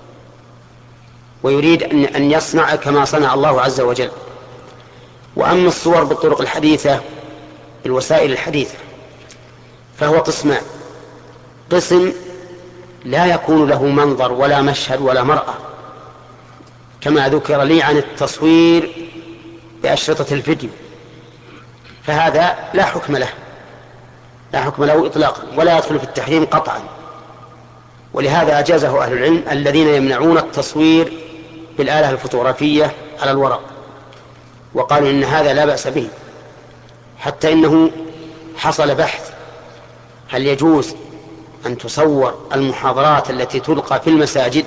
ويريد أن يصنع كما صنع الله عز وجل. وأما الصور بالطرق الحديثة بالوسائل الحديثة فهو قسمان: قسم لا يكون له منظر ولا مشهد ولا مرأة، كما ذكر لي عن التصوير بأشرطة الفيديو، فهذا لا حكم له لا حكم له إطلاقا ولا يدخل في التحريم قطعا. ولهذا أجازه أهل العلم الذين يمنعون التصوير بالآلة الفوتوغرافية على الورق، وقالوا إن هذا لا بأس به، حتى إنه حصل بحث هل يجوز أن تصور المحاضرات التي تلقى في المساجد.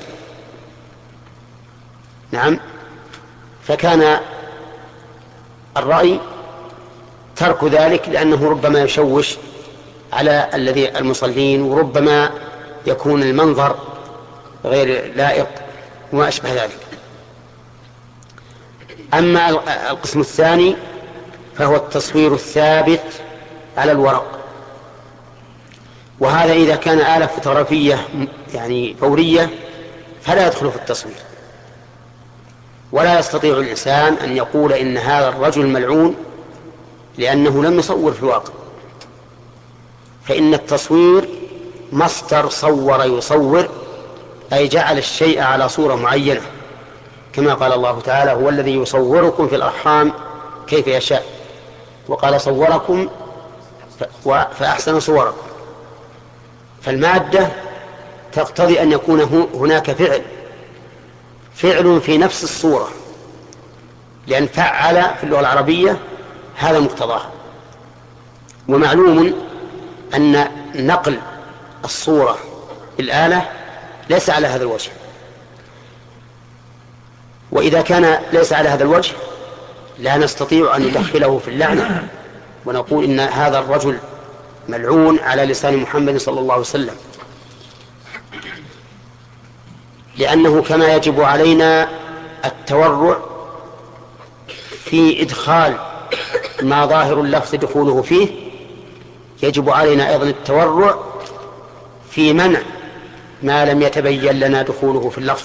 نعم، فكان الرأي ترك ذلك، لأنه ربما يشوش على الذي المصلين، وربما يكون المنظر غير لائق وما أشبه ذلك. أما القسم الثاني فهو التصوير الثابت على الورق، وهذا إذا كان آلة فوتوغرافية يعني فورية فلا يدخل في التصوير، ولا يستطيع الإنسان أن يقول إن هذا الرجل ملعون لأنه لم يصور في الواقع، فإن التصوير مصدر صور يصور، أي جعل الشيء على صورة معينة، كما قال الله تعالى: هو الذي يصوركم في الأرحام كيف يشاء، وقال: صوركم فأحسن صوركم. فالمادة تقتضي أن يكون هناك فعل فعل في نفس الصورة، لأن فعل في اللغة العربية هذا مقتضاه. ومعلوم أن نقل الصورة بالآلة ليس على هذا الوجه، وإذا كان ليس على هذا الوجه لا نستطيع أن ندخله في اللعنة ونقول إن هذا الرجل ملعون على لسان محمد صلى الله عليه وسلم، لأنه كما يجب علينا التورع في إدخال ما ظاهر اللفظ دخوله فيه، يجب علينا أيضا التورع في منع ما لم يتبين لنا دخوله في اللفظ،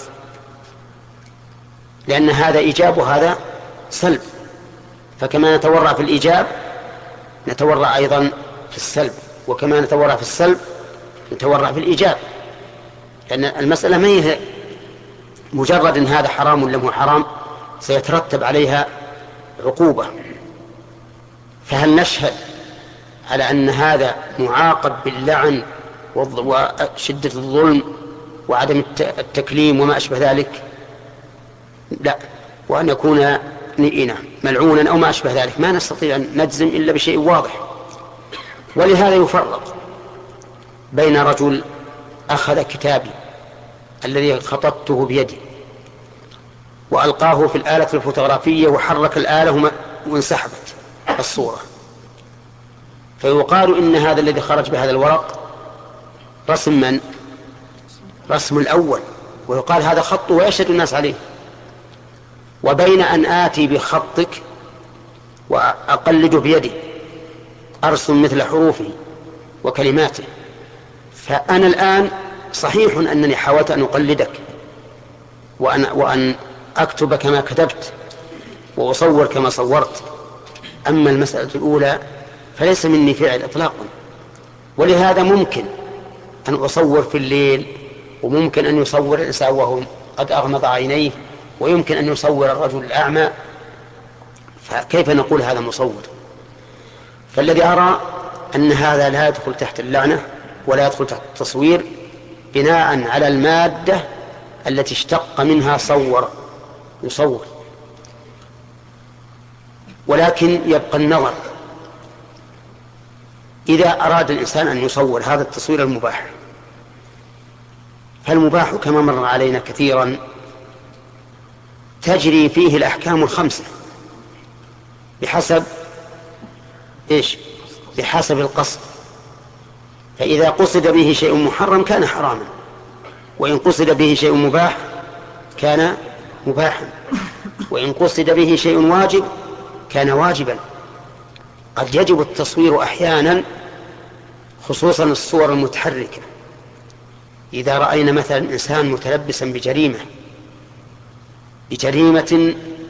لأن هذا إيجاب وهذا سلب، فكما نتورع في الإيجاب نتورع أيضا في السلب، وكما نتورع في السلب نتورع في الإيجاب، لأن المسألة ما هي مجرد إن هذا حرام لم هو حرام، سيترتب عليها عقوبة. فهل نشهد على أن هذا معاقب باللعن وشدة الظلم وعدم التكليم وما أشبه ذلك؟ لا، وأن يكون نئنا ملعونا أو ما أشبه ذلك ما نستطيع أن نجزم إلا بشيء واضح. ولهذا يفرق بين رجل أخذ كتابي الذي خطبته بيدي وألقاه في الآلة الفوتوغرافية وحرك الآلة وانسحبت الصورة، فيقال إن هذا الذي خرج بهذا الورق رسم من؟ رسم الأول، ويقال هذا خط ويشهد الناس عليه. وبين أن آتي بخطك وأقلده بيدي أرسم مثل حروفه وكلماته، فأنا الآن صحيح أنني حاولت أن أقلدك وأن, وأن أكتب كما كتبت وأصور كما صورت، أما المسألة الأولى فليس مني فعل إطلاقا. ولهذا ممكن أن أصور في الليل، وممكن أن يصور الإنسان وهو قد أغمض عينيه، ويمكن أن يصور الرجل الأعمى، فكيف نقول هذا مصور؟ فالذي أرى أن هذا لا يدخل تحت اللعنة ولا يدخل تحت التصوير بناء على المادة التي اشتق منها صور يصور. ولكن يبقى النظر، إذا أراد الإنسان أن يصور هذا التصوير المباح فالمباح كما مر علينا كثيرا تجري فيه الأحكام الخمسة بحسب إيش؟ بحسب القصد. فإذا قصد به شيء محرم كان حراما، وإن قصد به شيء مباح كان مباحا، وإن قصد به شيء واجب كان واجبا. قد يجب التصوير أحيانا، خصوصا الصور المتحركة. إذا رأينا مثلا إنسان متلبسا بجريمة بجريمة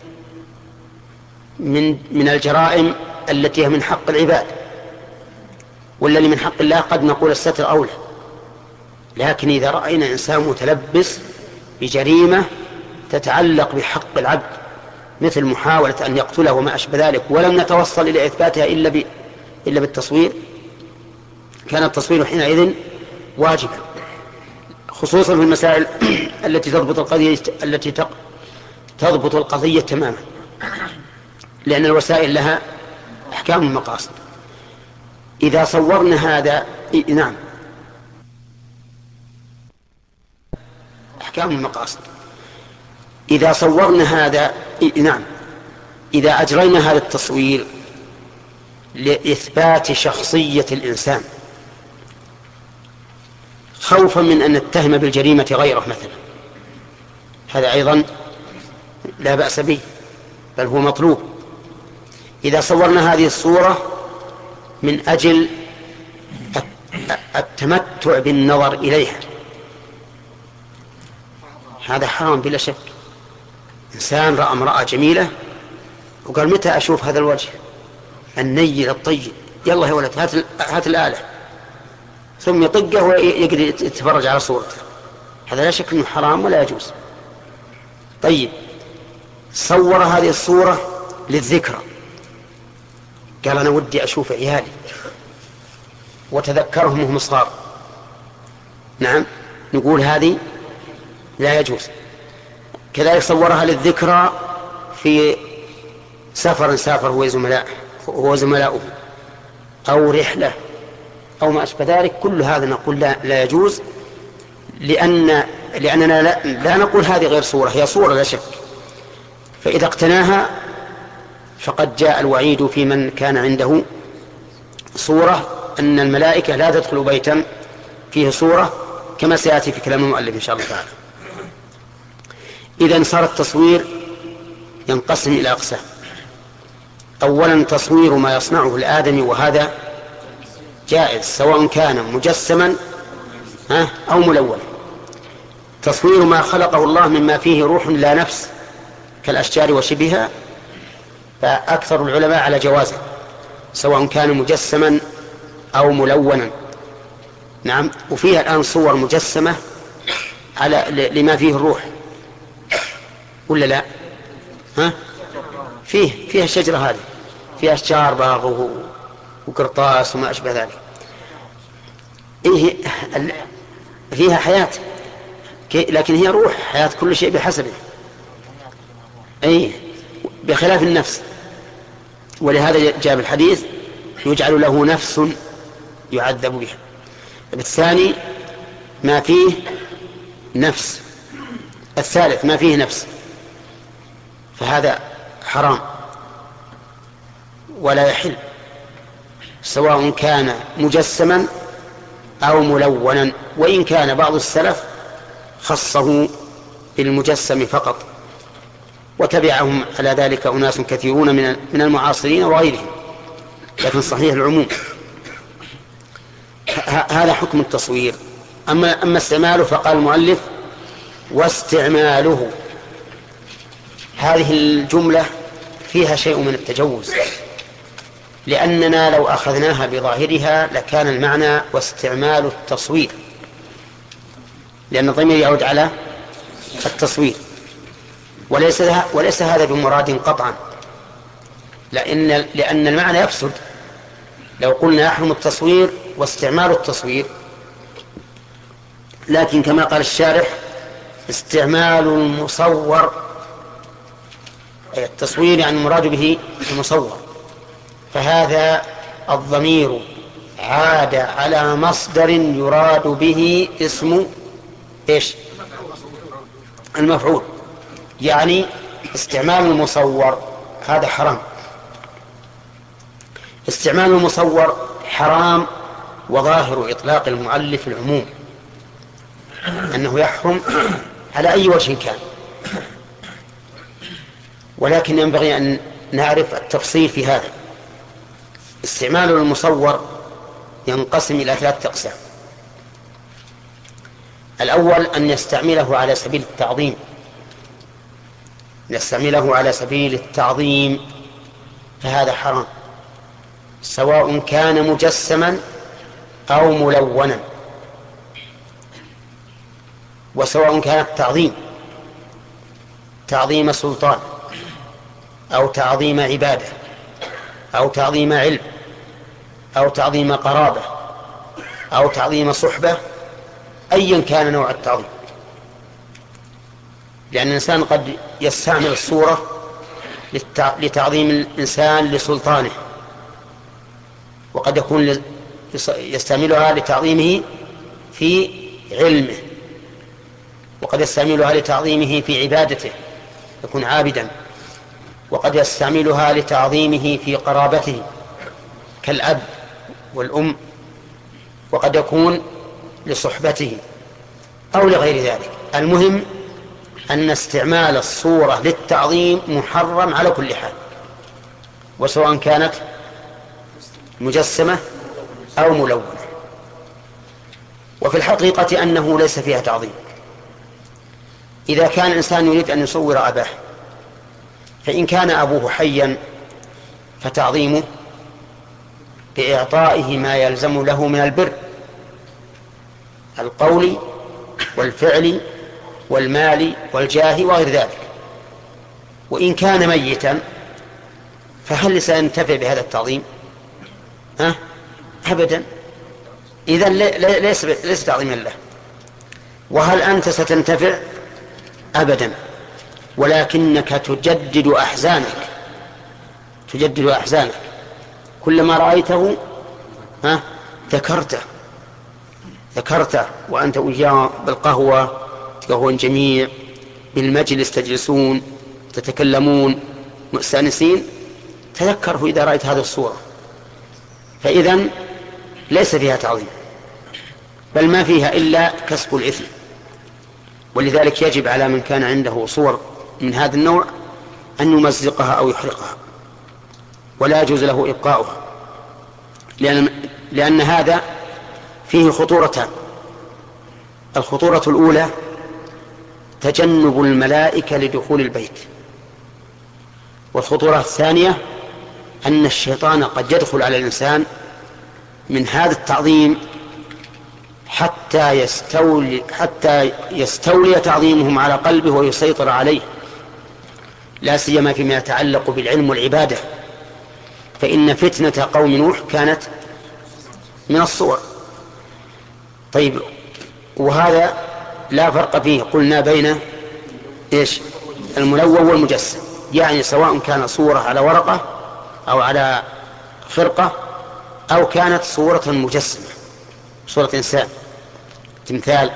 من من الجرائم التي هي من حق العباد، والذي من حق الله قد نقول الستر أولى، لكن إذا رأينا إنسان متلبس بجريمة تتعلق بحق العبد مثل محاولة أن يقتله وما أشبه ذلك، ولم نتوصل إلى إثباتها إلا ب... إلا بالتصوير، كان التصوير حينئذ واجبا، خصوصا في المسائل التي تضبط القضية التي تضبط القضية تماما، لأن الوسائل لها أحكام المقاصد. إذا صورنا هذا نعم أحكام المقاصد إذا صورنا هذا نعم إذا أجرينا هذا التصوير لإثبات شخصية الإنسان خوفا من أن نتهم بالجريمة غيره مثلا، هذا أيضا لا بأس به، بل هو مطلوب. إذا صورنا هذه الصورة من أجل التمتع بالنظر إليها هذا حرام بلا شك. إنسان رأى امرأة جميلة وقال متى أشوف هذا الوجه النيل الطيب، يلا يا ولد هات, هات الآلة، ثم يطقه ويقدر يتفرج على صورته، هذا لا شك أنه حرام ولا يجوز. طيب صور هذه الصورة للذكرى، قال أنا ودي أشوف عيالي وتذكرهم وهم صغار، نعم نقول هذه لا يجوز. كذلك صورها للذكرى في سفر سافر هو زملاء هو زملاؤه أو رحلة أو ما أشبه ذلك، كل هذا نقول لا, لا يجوز، لأن لأننا لا, لا نقول هذه غير صورة، هي صورة لا شك. فإذا اقتناها فقد جاء الوعيد في من كان عنده صورة أن الملائكة لا تدخل بيتا فيه صورة، كما سيأتي في كلام المؤلف إن شاء الله تعالى. إذن صار التصوير ينقسم إلى أقسام. أولا تصوير ما يصنعه الآدمي، وهذا جائز سواء كان مجسما أو ملونا. تصوير ما خلقه الله مما فيه روح لا نفس كالأشجار وشبهها، فأكثر العلماء على جوازه سواء كان مجسما أو ملونا. نعم، وفيها الآن صور مجسمة على لما فيه الروح ولا لا؟ ها؟ فيه فيها الشجرة هذه، فيها أشجار باغ وقرطاس وما أشبه ذلك، إيه فيها حياة، لكن هي روح، حياة كل شيء بحسبه، أي بخلاف النفس. ولهذا جاء الحديث يجعل له نفس يعذب بها. الثاني ما فيه نفس، الثالث ما فيه نفس، فهذا حرام ولا يحل سواء كان مجسما أو ملونا، وإن كان بعض السلف خصه بالمجسم فقط، وتبعهم على ذلك أناس كثيرون من المعاصرين وغيرهم، لكن صحيح العموم. هذا حكم التصوير. أما, أما استعماله فقال المؤلف واستعماله، هذه الجملة فيها شيء من التجوز، لأننا لو أخذناها بظاهرها لكان المعنى واستعمال التصوير، لأن الضمير يعود على التصوير، وليس, وليس هذا بمراد قطعا، لأن, لأن المعنى يفسد لو قلنا يحرم التصوير واستعمال التصوير. لكن كما قال الشارح استعمال المصور، أي التصوير يعني المراد به المصور، فهذا الضمير عاد على مصدر يراد به اسم إيش المفعول، يعني استعمال المصور هذا حرام. استعمال المصور حرام، وظاهر إطلاق المؤلف العموم أنه يحرم على أي وجه كان، ولكن ينبغي أن نعرف التفصيل في هذا. استعمال المصور ينقسم إلى ثلاثة أقسام. الأول أن يستعمله على سبيل التعظيم، يستعمله على سبيل التعظيم فهذا حرام، سواء كان مجسما أو ملونا، وسواء كان التعظيم تعظيم سلطان أو تعظيم عبادة أو تعظيم علم أو تعظيم قرابة أو تعظيم صحبة، أيا كان نوع التعظيم. لأن الإنسان قد يستعمل الصورة لتعظيم الإنسان لسلطانه، وقد يكون يستعملها لتعظيمه في علمه، وقد يستعملها لتعظيمه في عبادته يكون عابدا، وقد يستعملها لتعظيمه في قرابته كالأب والأم، وقد يكون لصحبته أو لغير ذلك. المهم أن استعمال الصورة للتعظيم محرم على كل حال، وسواء كانت مجسمة أو ملونة. وفي الحقيقة أنه ليس فيها تعظيم. إذا كان الإنسان يريد أن يصور أباه، فإن كان أبوه حيا فتعظيمه بإعطائه ما يلزم له من البر القول والفعل والمال والجاه وغير ذلك. وإن كان ميتا فهل سينتفع بهذا التعظيم؟ ها؟ أبدا. إذن ليس, ليس تعظيما له. وهل أنت ستنتفع؟ أبدا، ولكنك تجدد أحزانك تجدد أحزانك كلما رأيته ها ذكرته ذكرته وأنت وياه بالقهوة تقهون جميع، بالمجلس تجلسون تتكلمون مستأنسين، تذكره إذا رأيت هذه الصورة. فإذن ليس فيها تعظيم، بل ما فيها إلا كسب الإثم. ولذلك يجب على من كان عنده صور من هذا النوع أن يمزقها أو يحرقها، ولا يجوز له إبقاؤها، لأن, لأن هذا فيه خطورتان. الخطورة الأولى تجنب الملائكة لدخول البيت، والخطورة الثانية أن الشيطان قد يدخل على الإنسان من هذا التعظيم حتى يستولي, حتى يستولي تعظيمهم على قلبه ويسيطر عليه، لا سيما فيما يتعلق بالعلم والعبادة، فإن فتنة قوم نوح كانت من الصور. طيب، وهذا لا فرق فيه قلنا بين إيش الملون والمجسم، يعني سواء كان صورة على ورقة أو على خرقة أو كانت صورة مجسمة، صورة إنسان تمثال.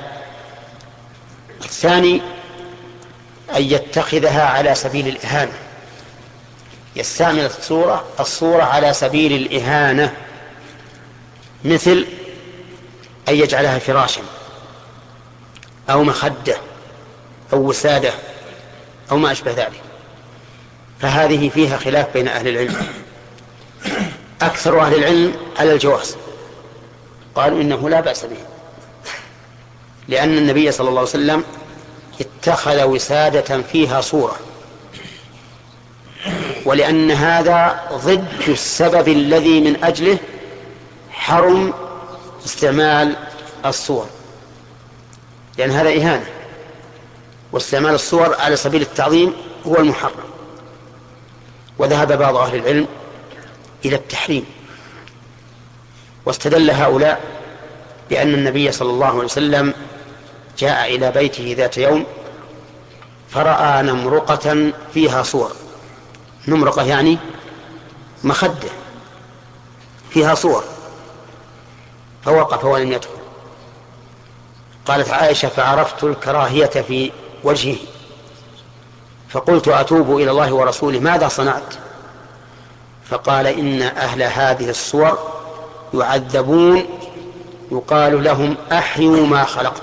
الثاني أن يتخذها على سبيل الإهانة، يستعمل الصورة الصورة على سبيل الإهانة، مثل أن يجعلها فراشا أو مخدة أو وسادة أو ما أشبه ذلك. فهذه فيها خلاف بين أهل العلم. أكثر أهل العلم على الجواز، قالوا إنه لا بأس به، لأن النبي صلى الله عليه وسلم اتخذ وسادة فيها صورة، ولأن هذا ضد السبب الذي من أجله حرم استعمال الصور، لأن هذا إهانة، واستعمال الصور على سبيل التعظيم هو المحرم. وذهب بعض أهل العلم إلى التحريم، واستدل هؤلاء بأن النبي صلى الله عليه وسلم جاء إلى بيته ذات يوم فرأى نمرقة فيها صور، نمرقة يعني مخدة فيها صور، فوقف ولم يدخل. قالت عائشة فعرفت الكراهية في وجهه فقلت أتوب إلى الله ورسوله ماذا صنعت؟ فقال إن أهل هذه الصور يعذبون يقال لهم أحيوا ما خلقتم.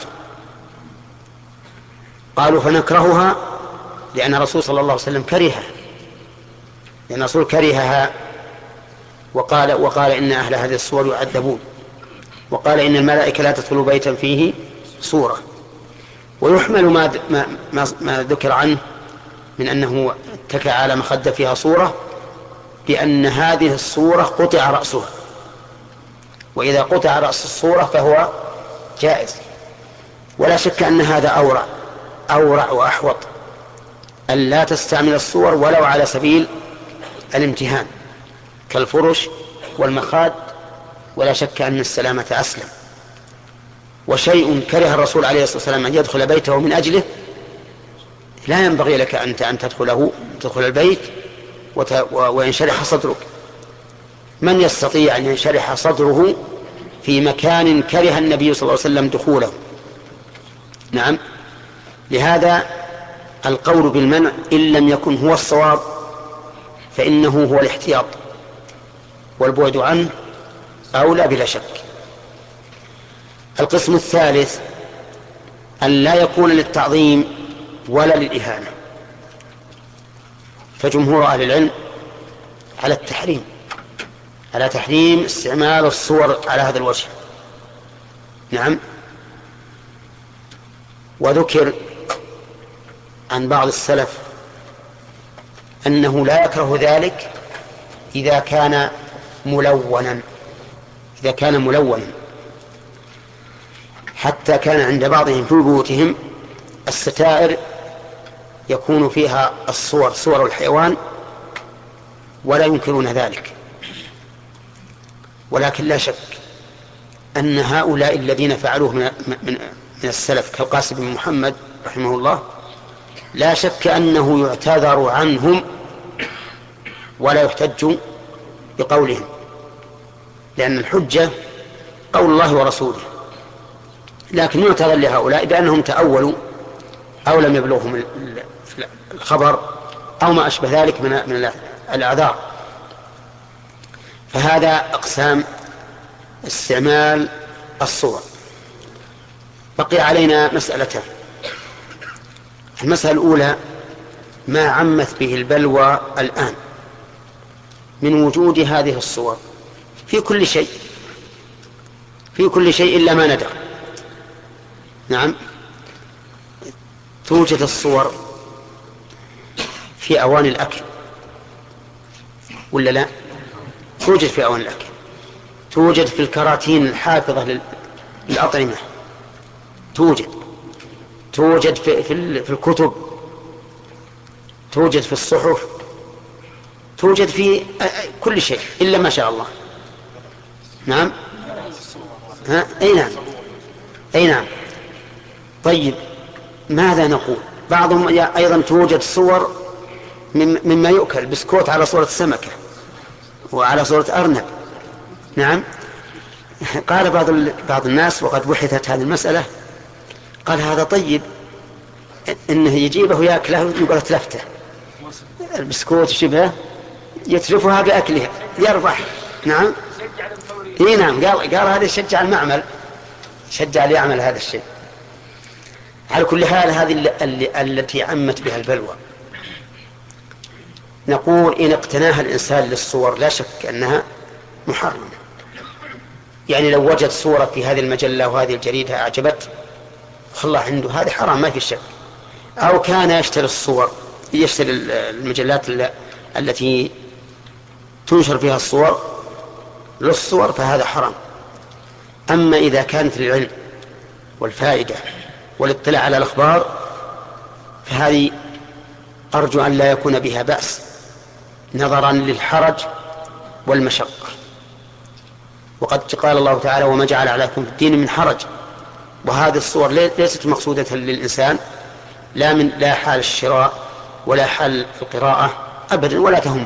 قالوا فنكرهها لأن الرسول صلى الله عليه وسلم كرهها، لأن الرسول كرهها وقال, وقال إن أهل هذه الصور يعذبون، وقال إن الملائكة لا تدخل بيتا فيه صورة. ويحمل ما, ما, ما, ما ذكر عنه من أنه اتكى على مخدة فيها صورة بأن هذه الصورة قطع رأسها، وإذا قطع رأس الصورة فهو جائز. ولا شك أن هذا أورع أورع وأحوط أن لا تستعمل الصور ولو على سبيل الامتهان كالفرش والمخاد، ولا شك أن السلامة أسلم. وشيء كره الرسول عليه الصلاة والسلام أن يدخل بيته من أجله لا ينبغي لك أنت أن تدخله تدخل البيت وينشرح صدرك. من يستطيع أن ينشرح صدره في مكان كره النبي صلى الله عليه وسلم دخوله؟ نعم. لهذا القول بالمنع إن لم يكن هو الصواب فإنه هو الاحتياط، والبعد عنه أولى بلا شك. القسم الثالث أن لا يكون للتعظيم ولا للإهانة، فجمهور أهل العلم على التحريم على تحريم استعمال الصور على هذا الوجه. نعم. وذكر عن بعض السلف أنه لا يكره ذلك إذا كان ملونا إذا كان ملونا حتى كان عند بعضهم في بيوتهم الستائر يكون فيها الصور صور الحيوان ولا ينكرون ذلك. ولكن لا شك أن هؤلاء الذين فعلوه من, من, من السلف كالقاسم بن محمد رحمه الله لا شك أنه يعتذر عنهم ولا يحتج بقولهم، لأن الحجة قول الله ورسوله، لكن يعتذر لهؤلاء بأنهم تأولوا أو لم يبلغهم الخبر أو ما أشبه ذلك من, من الأعذار. فهذا أقسام استعمال الصور. بقي علينا مسألتان. المسألة الأولى ما عمت به البلوى الآن من وجود هذه الصور في كل شيء في كل شيء إلا ما ندر. نعم. توجد الصور في أواني الأكل ولا لا؟ توجد في أواني الأكل، توجد في الكراتين الحافظة للأطعمة، توجد توجد في, في, في الكتب، توجد في الصحف، توجد في كل شيء إلا ما شاء الله. نعم. ها؟ أي نعم أي نعم. طيب ماذا نقول؟ بعضهم أيضا توجد صور مما يؤكل، بسكوت على صورة سمكة وعلى صورة أرنب. نعم. قال بعض بعض الناس وقد بحثت هذه المسألة قال هذا طيب إنه يجيبه يأكله يقول تلفته البسكوت شبه يتلفها بأكلها يربح. نعم. إيه نعم. قال قال هذا يشجع المعمل، شجع ليعمل هذا الشيء. على كل حال هذه التي عمت بها البلوى نقول إن اقتناها الإنسان للصور لا شك أنها محرمة. يعني لو وجد صورة في هذه المجلة وهذه الجريدة أعجبت الله عنده هذا حرام ما في شك. أو كان يشتري الصور يشتري المجلات التي تنشر فيها الصور للصور فهذا حرام. أما إذا كانت للعلم والفائدة والاطلاع على الأخبار فهذه أرجو أن لا يكون بها بأس نظرا للحرج والمشقة. وقد قال الله تعالى وما جعل عليكم في الدين من حرج. وهذه الصور ليست مقصودة للإنسان لا من لا حال الشراء ولا حال القراءة أبدا ولا تهم.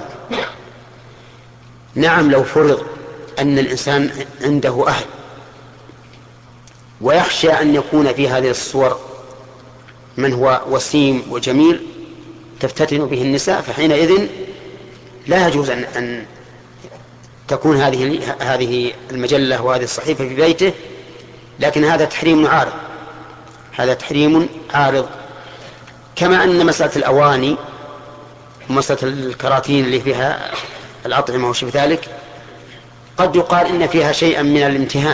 نعم لو فرض أن الإنسان عنده أهل ويخشى أن يكون في هذه الصور من هو وسيم وجميل تفتتن به النساء، فحينئذ لا يجوز أن, أن تكون هذه هذه المجلة وهذه الصحيفة في بيته، لكن هذا تحريم عارض، هذا تحريم عارض. كما أن مسألة الأواني ومسألة الكراتين اللي فيها الأطعمة وشبه ذلك قد يقال إن فيها شيئا من الامتهان،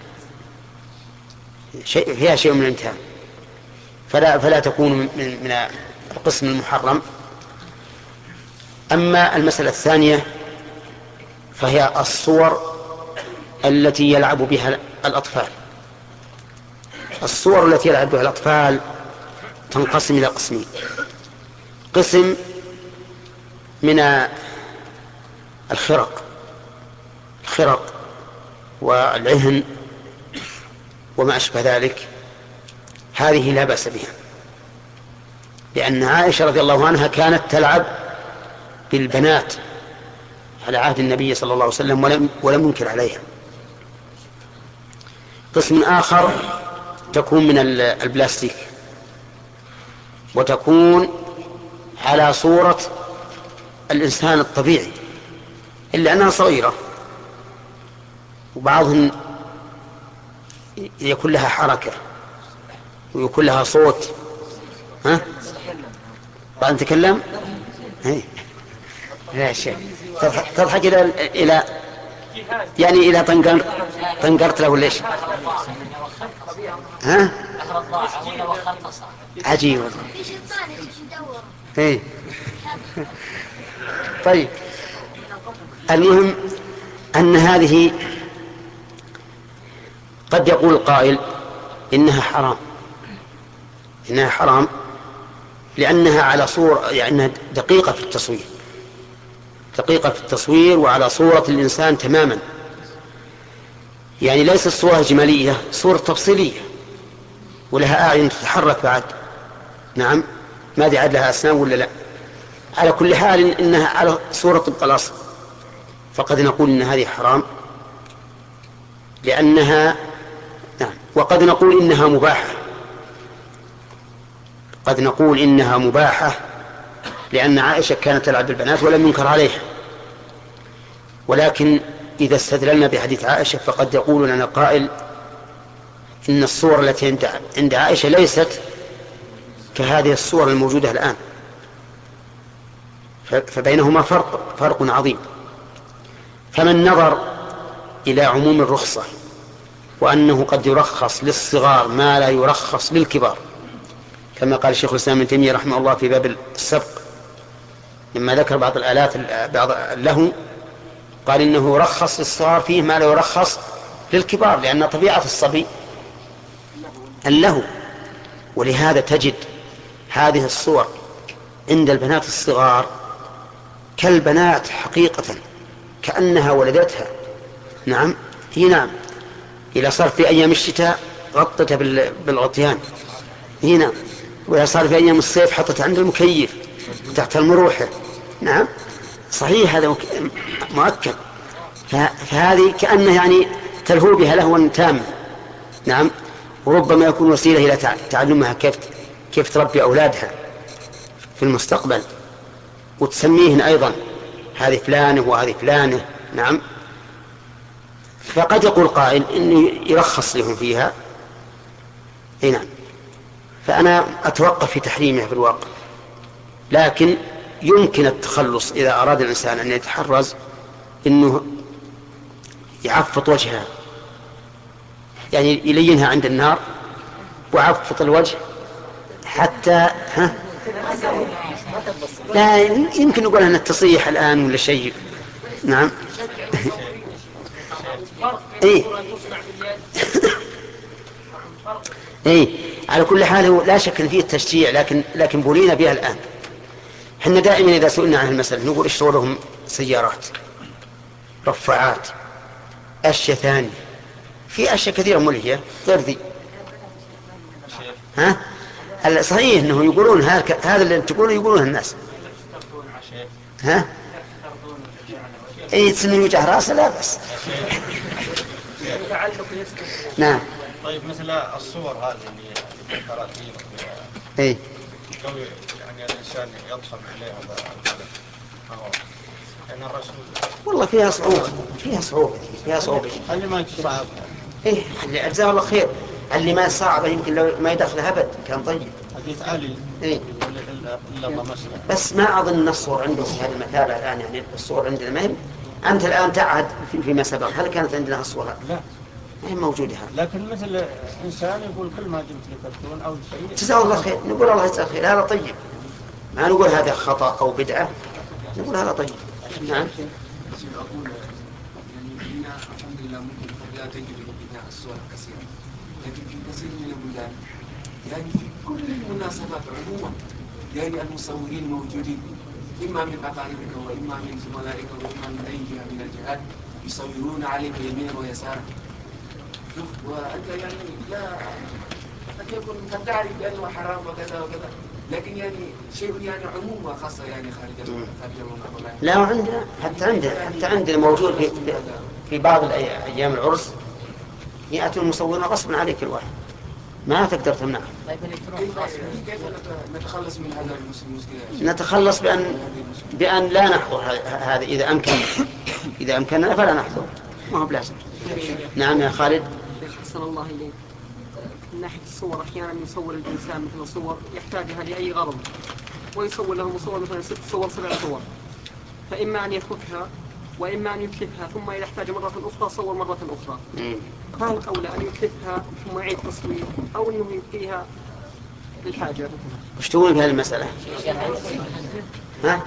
شيء فيها شيء من الامتهان، فلا فلا تكون من من القسم المحرم. أما المسألة الثانية فهي الصور التي يلعب بها الأطفال. الصور التي يلعب بها الأطفال تنقسم إلى قسمين: قسم من الخرق الخرق والعهن وما أشبه ذلك، هذه لا بأس بها، لأن عائشة رضي الله عنها كانت تلعب بالبنات على عهد النبي صلى الله عليه وسلم ولم, ولم ينكر عليها. قسم آخر تكون من البلاستيك وتكون على صورة الإنسان الطبيعي إلا أنها صغيرة، وبعضهم يكون لها حركة ويكون لها صوت. ها؟ بعد أن تكلم؟ هي. لا شيء تضحك إلى إلى يعني إلى طنقرت طنقرت له ليش؟ ها؟ عجيب. ايه طيب، المهم أن هذه قد يقول القائل إنها حرام، إنها حرام لأنها على صورة، يعني دقيقة في التصوير، دقيقة في التصوير وعلى صورة الإنسان تماما، يعني ليست صورة جمالية، صورة تفصيلية ولها أعين تتحرك بعد. نعم، ما دي عاد لها أسنان ولا لا. على كل حال إنها على صورة طبق الأصل، فقد نقول إن هذه حرام لأنها نعم. وقد نقول إنها مباحة، قد نقول إنها مباحة لأن عائشة كانت تلعب بالبنات ولم ينكر عليها. ولكن إذا استدللنا بحديث عائشة فقد يقول لنا قائل إن الصور التي عند عائشة ليست كهذه الصور الموجودة الآن، فبينهما فرق فرق عظيم. فمن نظر إلى عموم الرخصة وأنه قد يرخص للصغار ما لا يرخص للكبار، كما قال الشيخ الإسلام ابن تيمية رحمه الله في باب السبق لما ذكر بعض الآلات بعض اللهو، قال إنه يرخص للصغار فيه ما لا يرخص للكبار، لأن طبيعة الصبي اللهو. ولهذا تجد هذه الصور عند البنات الصغار كالبنات حقيقة، كأنها ولدتها. نعم، هي نعم، إذا صار في أيام الشتاء غطتها بالغطيان، هي نعم، وإذا صار في أيام الصيف حطت عند المكيف تحت المروحة. نعم صحيح، هذا مؤكد. فهذه كأنه يعني تلهو بها لهوا تاما. نعم، وربما يكون وسيلة إلى تعلمها كيف كيف تربي أولادها في المستقبل، وتسميهن أيضا هذه فلانة وهذه فلانة. نعم، فقد يقول قائل إنه يرخص لهم فيها. أي نعم، فأنا أتوقف في تحريمها في الواقع، لكن يمكن التخلص إذا أراد الإنسان أن يتحرز إنه يعفط وجهها، يعني يلينها عند النار وعفط الوجه حتى ها لا يمكن نقول أن التصيح الآن ولا شيء. نعم إيه إيه على كل حال لا شك فيه التشجيع، لكن لكن بولينا بها الآن. حنا دائما إذا سئلنا عن المسألة نقول اشتروا لهم سيارات، رفعات، أشياء ثانية، في أشياء كثيرة ملهية غير ذي. ها صحيح انه يقولون هذا اللي تقوله يقولون الناس. ها اي تسمي وجه راسه لا بس. نعم طيب مثل الصور هذه اللي الكراتين اي لو يعني الإنسان يضخم عليها القلم أو يعني الرسول والله فيها صعوبة فيها صعوبة فيها صعوبة اللي ما صعب ايه اللي أجزاه الله خير اللي ما صعبة يمكن لو ما يدخل أبد كان طيب حديث علي إيه؟ إلا الله مسلم. بس ما أظن الصور عندهم في هذه المثابة الآن يعني الصور عندنا ما هي أنت الآن تعهد في- فيما سبق هل كانت عندنا الصور؟ لا ما هي موجودة هذه. لكن مثل إنسان يقول كل ما جبت لي كرتون أو شيء جزاه الله خير نقول الله يجزاه خير هذا طيب ما نقول هذا خطأ أو بدعة نقول هذا طيب. نعم أقول يعني هنا الحمد لله ممكن قد لا تجد بناء الصور كثيرة لكن في كثير من البلدان يعني في كل المناسبات عموما يعني المصورين موجودين إما من أقاربك وإما من زملائك وإما من أي جهة من الجهات يصورون عليك يمينا ويسارا وأنت يعني لا قد يكون قد تعرف بأنه حرام وكذا وكذا لكن يعني شيء يعني عموم وخاصة يعني خارج خارج المنطقة. لا عندنا حتى عندنا حتى عندنا موجود في, في بعض الأي- أيام العرس يأتوا المصورين غصبا عليك الواحد ما تقدر تمنعه. كيف نتخلص من هذا المشكلة؟ نتخلص بأن بأن لا نحضر ه- هذا إذا أمكن إذا أمكننا فلا نحضر ما هو بلازم. نعم يا خالد. أحسن الله إليك. من ناحية الصور أحيانا يصور الإنسان مثل صور يحتاجها لأي غرض ويصور له صور مثلا ست صور سبع صور فإما أن يتركها وإما أن يتلفها ثم إذا احتاج مرة أخرى صور مرة أخرى. فهل الأولى أن يتلفها ثم يعيد تصوير أو أنه يبقيها للحاجة؟ وش تقول في هذه المسألة؟ ها؟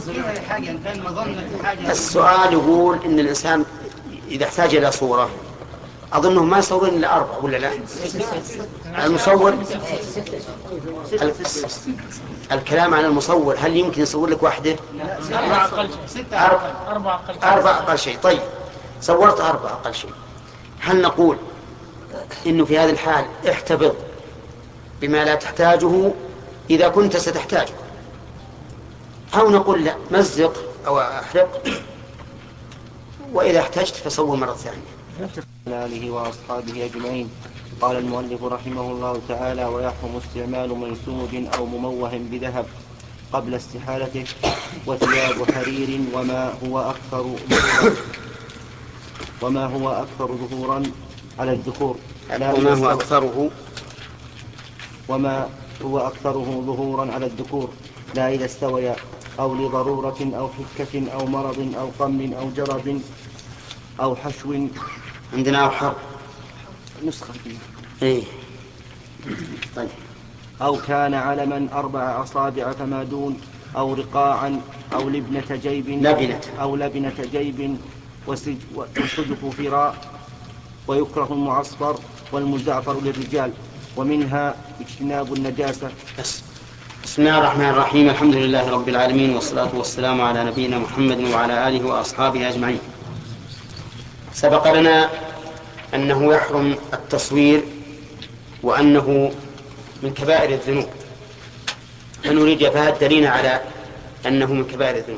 السؤال يقول إن الإنسان إذا احتاج إلى صورة أظنه ما يصورون إلا أربعة ولا لا؟ المصور ال- الكلام عن المصور هل يمكن يصور لك واحدة؟ أربعة أقل شيء أربعة أربعة أقل شيء أربعة أقل شيء. طيب صورت أربعة أقل شيء هل نقول إنه في هذه الحال احتفظ بما لا تحتاجه إذا كنت ستحتاجه أو نقول لا مزق أو أحرق وإذا احتجت فصور مرة ثانية. على آله وأصحابه أجمعين. قال المؤلف رحمه الله تعالى ويحرم استعمال منسوج أو مموه بذهب قبل استحالته وثياب حرير وما هو أكثر ظهورا وما هو أكثر ظهورا على الذكور وما هو أكثره وما هو أكثره ظهورا على الذكور لا إذا استويا أو لضرورة أو حكة أو مرض أو قمل أو جرب أو حشو. عندنا أو حر نسخة فيه. إيه. طيب. أو كان علما أربع أصابع فما دون أو رقاعا أو لبنة جيب لبنة أو لبنة جيب وسج وصدق فراء. ويكره المعصفر والمزعفر للرجال ومنها اجتناب النجاسة. بس. بسم الله الرحمن الرحيم الحمد لله رب العالمين والصلاة والسلام على نبينا محمد وعلى آله وأصحابه أجمعين. سبق لنا أنه يحرم التصوير وأنه من كبائر الذنوب فنريد إفادة دليل على أنه من كبائر الذنوب.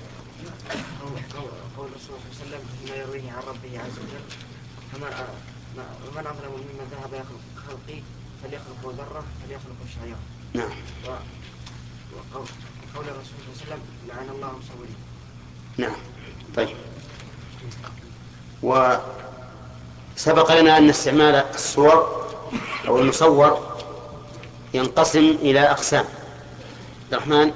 قول الرسول صلى الله عليه وسلم فيما يرويه عن ربه عز وجل ومن أظلم ممن ذهب يخلق خلقي فليخلق ذرة فليخلق الشعير. نعم. وقول قول الرسول صلى الله عليه وسلم لعن الله المصورين. نعم. طيب. وسبق لنا أن استعمال الصور أو المصور ينقسم إلى أقسام. عبد الرحمن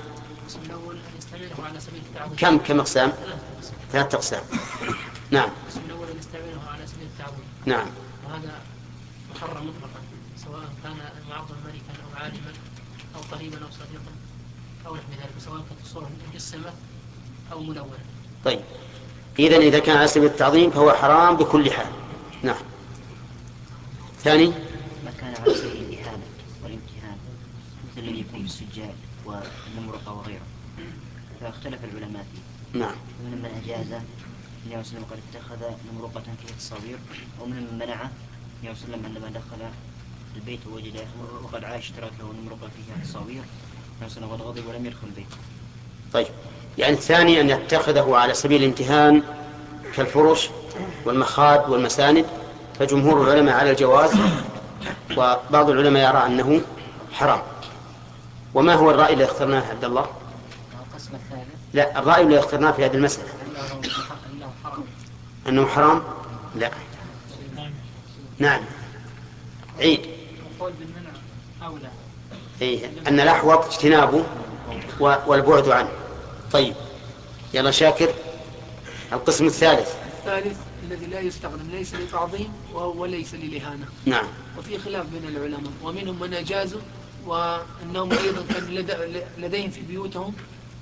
كم كم أقسام؟ ثلاثة أقسام. نعم. القسم الأول يستعمله على سبيل التعويض. نعم. وهذا محرم مطلقا سواء كان المعظم ملكا أو عالما أو قريبا أو صديقا أو نحو ذلك سواء كانت الصورة مجسمة أو ملونة. طيب إذن إذا كان على سبيل التعظيم فهو حرام بكل حال. نعم. ثاني ما كان على سبيل الإهانة والامتهان مثل الذي يكون بالسجاد والنمرقة وغيره فاختلف العلماء فيه. نعم. ومن من أجازه النبي صلى الله عليه وسلم قد اتخذ نمرقة فيها تصاوير ومن من منعه النبي صلى الله عليه وسلم عندما دخل البيت ووجد وقد عاش ترك له نمرقة فيها تصاوير النبي صلى الله عليه وسلم غضب ولم يدخل البيت. طيب يعني الثاني أن يتخذه على سبيل الامتهان كالفرش والمخاد والمساند فجمهور العلماء على الجواز وبعض العلماء يرى أنه حرام. وما هو الرأي اللي اخترناه عبد الله؟ القسم الثالث لا، الرأي اللي اخترناه في هذه المسألة أنه حرام. أنه حرام؟ لا. نعم عيد. القول بالمنع أولى. إيه، أن الأحوط اجتنابه والبعد عنه. طيب يلا شاكر، القسم الثالث. الثالث الذي لا يستخدم ليس لتعظيم وليس للإهانة. نعم. وفي خلاف بين العلماء، ومنهم من أجازوا، وأنهم أيضا كان لديهم في بيوتهم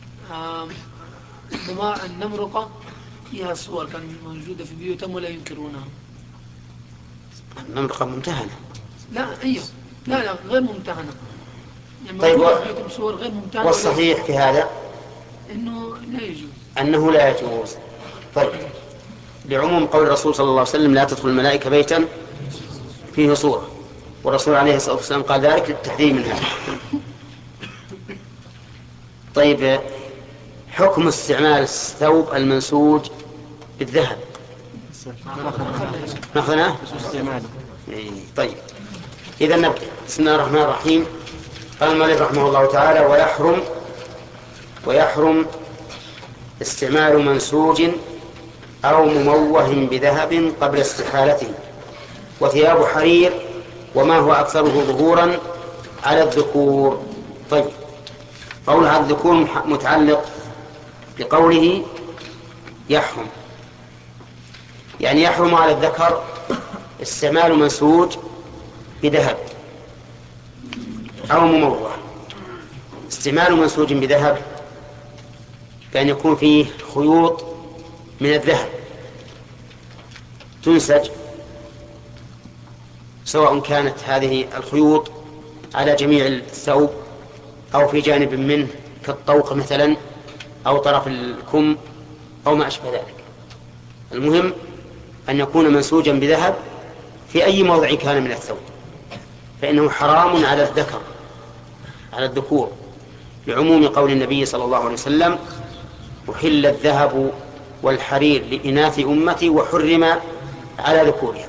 النمرقة فيها صور كان موجودة في بيوتهم ولا ينكرونها. النمرقة ممتهنة. لا أيوه، لا لا غير ممتهنة. يعني طيب و... صور غير ممتهنة. والصحيح في هذا أنه لا يجوز. أنه لا يجوز. طيب لعموم قول الرسول صلى الله عليه وسلم لا تدخل الملائكة بيتا فيه صورة، والرسول عليه الصلاة والسلام قال ذلك للتحذير منها. طيب حكم استعمال الثوب المنسوج بالذهب ناخذناه؟ طيب إذا نبدأ. بسم الله الرحمن الرحيم. قال المؤلف رحمه الله تعالى: ويحرم ويحرم استعمال منسوج أو مموه بذهب قبل استحالته، وثياب حرير وما هو أكثره ظهورا على الذكور. طيب قول على الذكور متعلق بقوله يحرم، يعني يحرم على الذكر استعمال منسوج بذهب أو مموه. استعمال منسوج بذهب بأن يكون فيه خيوط من الذهب تنسج، سواء كانت هذه الخيوط على جميع الثوب أو في جانب منه كالطوق مثلا أو طرف الكم أو ما أشبه ذلك. المهم أن يكون منسوجا بذهب في أي موضع كان من الثوب، فإنه حرام على الذكر على الذكور، لعموم قول النبي صلى الله عليه وسلم: أحل الذهب والحرير لإناث أمتي وحرم على ذكورها.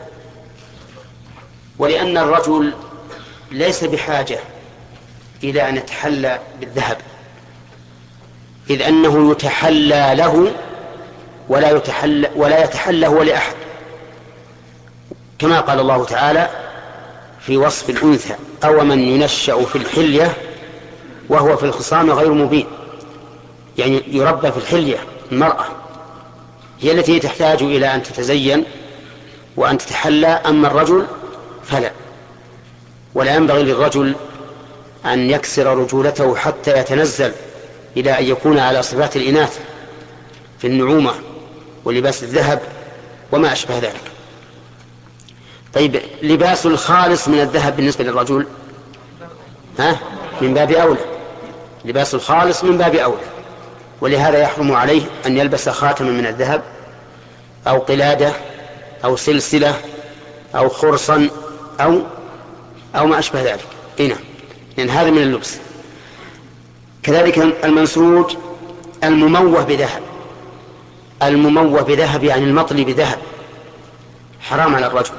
ولأن الرجل ليس بحاجة إلى أن يتحلى بالذهب، إذ أنه يتحلى له ولا يتحلى ولا يتحلى هو لأحد، كما قال الله تعالى في وصف الأنثى: أو من ينشأ في الحلية وهو في الخصام غير مبين. يعني يربى في الحلية، المرأة هي التي تحتاج إلى أن تتزين وأن تتحلى، أما الرجل فلا. ولا ينبغي للرجل أن يكسر رجولته حتى يتنزل إلى أن يكون على صفات الإناث في النعومة ولباس الذهب وما أشبه ذلك. طيب لباس الخالص من الذهب بالنسبة للرجل ها من باب أولى، لباس الخالص من باب أولى، ولهذا يحرم عليه أن يلبس خاتما من الذهب أو قلادة أو سلسلة أو خرصا أو أو ما أشبه ذلك. هنا لأن هذا من اللبس. كذلك المنسوج المموه بذهب، المموه بذهب يعني المطلي بذهب، حرام على الرجل،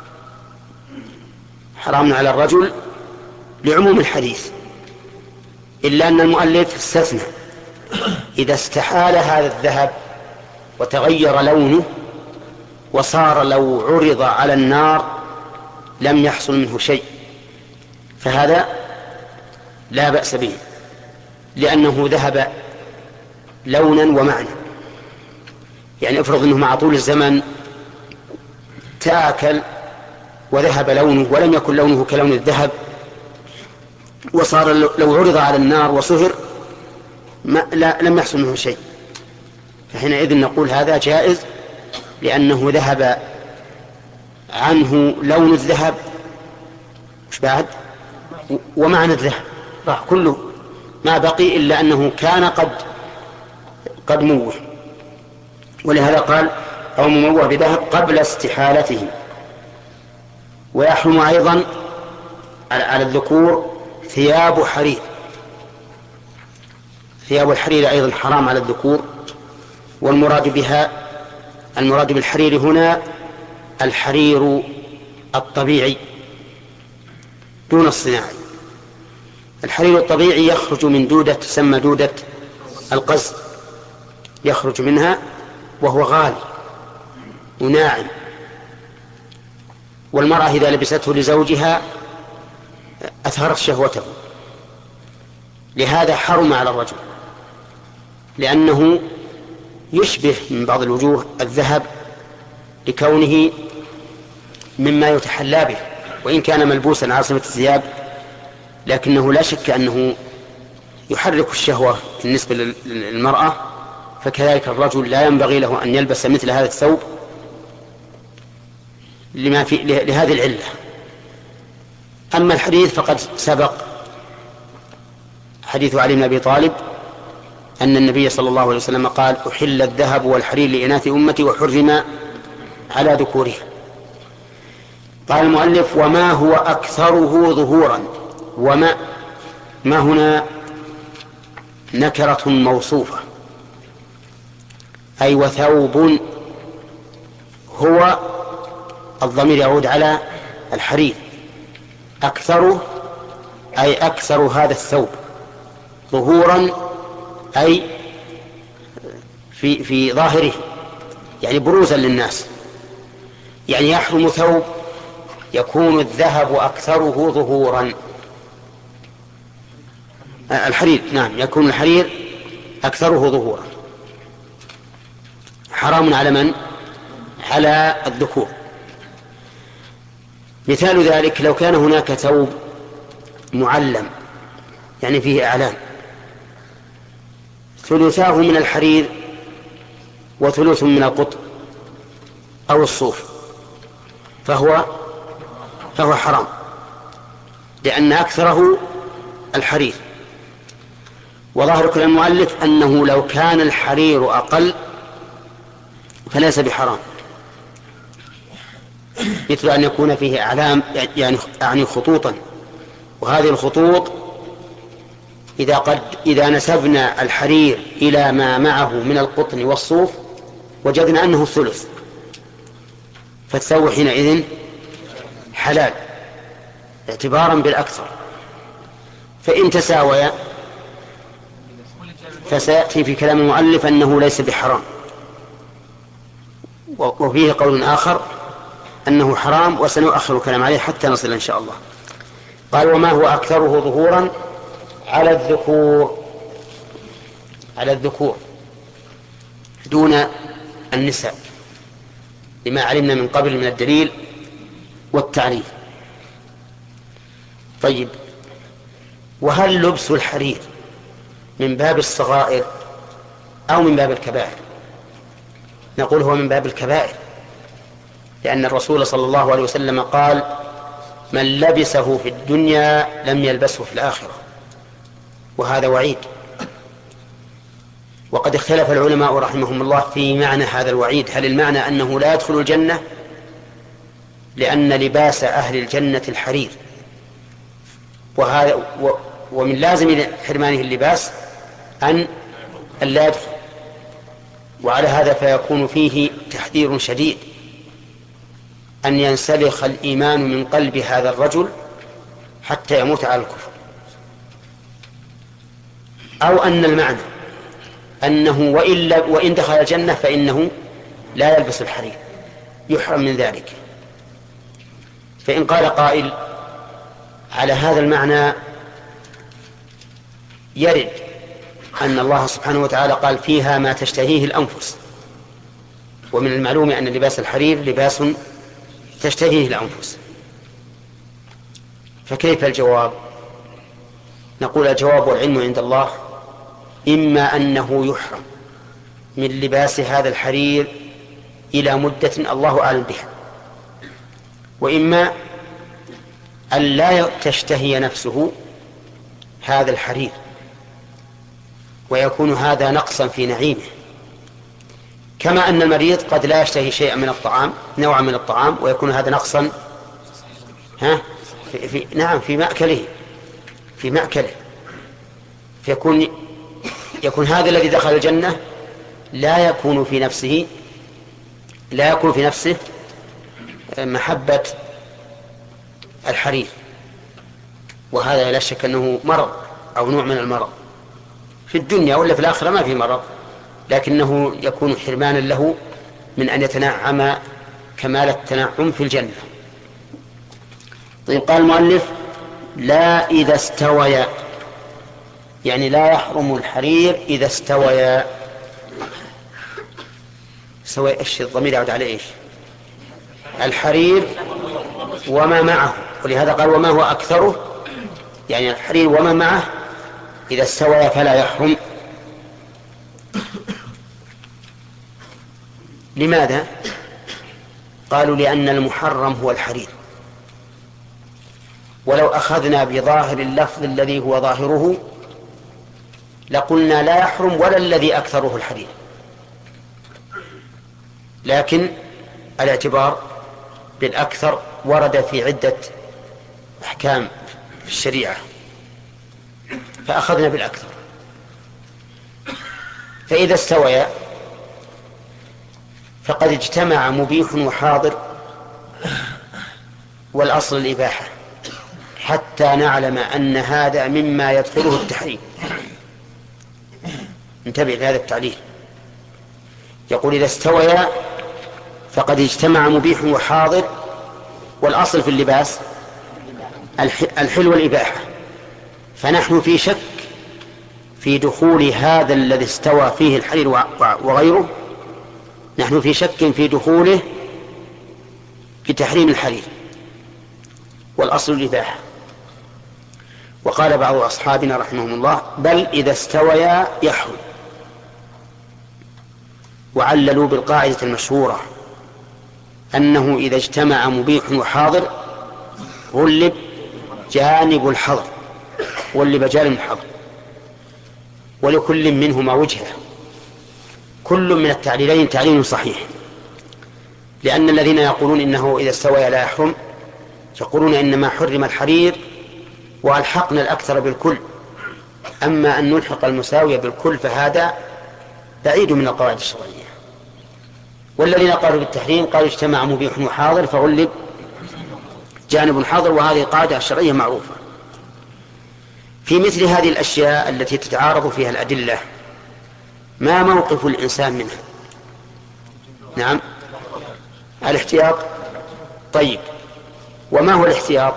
حرام على الرجل لعموم الحديث، إلا أن المؤلف استثنى: إذا استحال هذا الذهب وتغير لونه وصار لو عرض على النار لم يحصل منه شيء، فهذا لا بأس به، لأنه ذهب لونا ومعنى. يعني افرض أنه مع طول الزمن تآكل وذهب لونه ولم يكن لونه كلون الذهب، وصار لو عرض على النار وصهر ما لا لم يحصل منه شيء، فحينئذ نقول هذا جائز، لأنه ذهب عنه لون الذهب مش بعد ومعنى الذهب، راح كله ما بقي إلا أنه كان قد قد موه. ولهذا قال: أو مموه بذهب قبل استحالته. ويحرم أيضا على الذكور ثياب حرير، ثياب الحرير أيضا حرام على الذكور. والمراد بها المراد بالحرير هنا الحرير الطبيعي دون الصناعي. الحرير الطبيعي يخرج من دودة تسمى دودة القز، يخرج منها وهو غالي وناعم، والمرأة إذا لبسته لزوجها أثهرت شهوته، لهذا حرم على الرجل، لأنه يشبه من بعض الوجوه الذهب لكونه مما يتحلى به، وإن كان ملبوسا على صفة الثياب لكنه لا شك أنه يحرك الشهوة بالنسبة للمرأة، فكذلك الرجل لا ينبغي له أن يلبس مثل هذا الثوب لما في لهذه العلة. أما الحديث فقد سبق حديث علي بن أبي طالب أن النبي صلى الله عليه وسلم قال: أحل الذهب والحرير لإناث أمتي وحرم على ذكورها. قال المؤلف: وما هو أكثره ظهورا. وما ما هنا نكرة موصوفة، أي وثوب، هو الضمير يعود على الحرير، أكثره أي أكثر هذا الثوب، ظهورا أي في في ظاهره، يعني بروزا للناس، يعني يحرم ثوب يكون الذهب أكثره ظهورا. الحرير نعم يكون الحرير أكثره ظهورا، حرام على من؟ على الذكور. مثال ذلك لو كان هناك ثوب معلم يعني فيه أعلام، ثلثاه من الحرير وثلث من القطن أو الصوف، فهو فهو حرام، لأن أكثره الحرير. وظاهر كلام المؤلف أنه لو كان الحرير أقل فليس بحرام، مثل أن يكون فيه أعلام يعني يعني خطوطا، وهذه الخطوط إذا قد إذا نسبنا الحرير إلى ما معه من القطن والصوف وجدنا أنه الثلث، فالثوب حينئذ حلال اعتبارا بالأكثر. فإن تساويا فسيأتي في كلام المؤلف أنه ليس بحرام، وفيه قول آخر أنه حرام، وسنؤخر الكلام عليه حتى نصل إن شاء الله. قال: وما هو أكثره ظهورا على الذكور، على الذكور دون النساء، لما علمنا من قبل من الدليل والتعريف. طيب، وهل لبس الحرير من باب الصغائر أو من باب الكبائر؟ نقول هو من باب الكبائر، لأن الرسول صلى الله عليه وسلم قال: من لبسه في الدنيا لم يلبسه في الآخرة، وهذا وعيد. وقد اختلف العلماء رحمهم الله في معنى هذا الوعيد، هل المعنى أنه لا يدخل الجنة لأن لباس أهل الجنة الحرير، وهذا ومن لازم حرمانه اللباس أن لا يدخل، وعلى هذا فيكون فيه تحذير شديد أن ينسلخ الإيمان من قلب هذا الرجل حتى يموت على الكفر، أو أن المعنى أنه وإن, وإن دخل الجنة فإنه لا يلبس الحرير، يحرم من ذلك. فإن قال قائل على هذا المعنى يرد أن الله سبحانه وتعالى قال: فيها ما تشتهيه الأنفس، ومن المعلوم أن لباس الحرير لباس تشتهيه الأنفس، فكيف الجواب؟ نقول الجواب والعلم عند الله، إما أنه يحرم من لباس هذا الحرير إلى مدة الله أعلم بها، وإما أن لا تشتهي نفسه هذا الحرير ويكون هذا نقصا في نعيمه، كما أن المريض قد لا يشتهي شيئا من الطعام، نوعا من الطعام، ويكون هذا نقصا ها في في نعم في مأكله في مأكله فيكون يكون هذا الذي دخل الجنة لا يكون في نفسه لا يكون في نفسه محبة الحرير، وهذا لا شك أنه مرض أو نوع من المرض في الدنيا، ولا في الآخرة ما في مرض، لكنه يكون حرمانا له من أن يتنعم كمال التنعم في الجنة. طيب، قال المؤلف لا إذا استويا، يعني لا يحرم الحرير إذا استويا. استوى إيش؟ الضمير يعود على إيش؟ الحرير وما معه، ولهذا قال وما هو أكثره، يعني الحرير وما معه إذا استوى فلا يحرم. لماذا؟ قالوا لأن المحرم هو الحرير، ولو أخذنا بظاهر اللفظ الذي هو ظاهره لقلنا لا يحرم ولا الذي أكثره الحرير، لكن الاعتبار بالأكثر ورد في عدة أحكام في الشريعة فأخذنا بالأكثر. فإذا استويا فقد اجتمع مبيح وحاضر، والأصل الإباحة، حتى نعلم أن هذا مما يدخله التحريم. انتبه لهذا التعليل، يقول إذا استويا فقد اجتمع مبيح وحاضر، والأصل في اللباس الحل والإباحة، فنحن في شك في دخول هذا الذي استوى فيه الحرير وغيره، نحن في شك في دخوله بتحريم الحرير، والأصل الإباحة. وقال بعض أصحابنا رحمهم الله بل إذا استويا يحرم، وعللوا بالقاعدة المشهورة أنه إذا اجتمع مبيح وحاضر غلب جانب الحظر، غلب جانب الحظر، ولكل منهما وجهة، كل من التعليلين تعليل صحيح، لأن الذين يقولون إنه إذا استوى لا يحرم يقولون إنما حرم الحرير وألحقنا الأكثر بالكل، أما أن نلحق المساوية بالكل فهذا بعيد من القواعد الشرعية. والذين قالوا بالتحريم قالوا اجتمع مبيح وحاضر فغلب جانب حاضر، وهذه قاعدة شرعية معروفة. في مثل هذه الأشياء التي تتعارض فيها الأدلة ما موقف الإنسان منها؟ نعم، الاحتياط. طيب، وما هو الاحتياط؟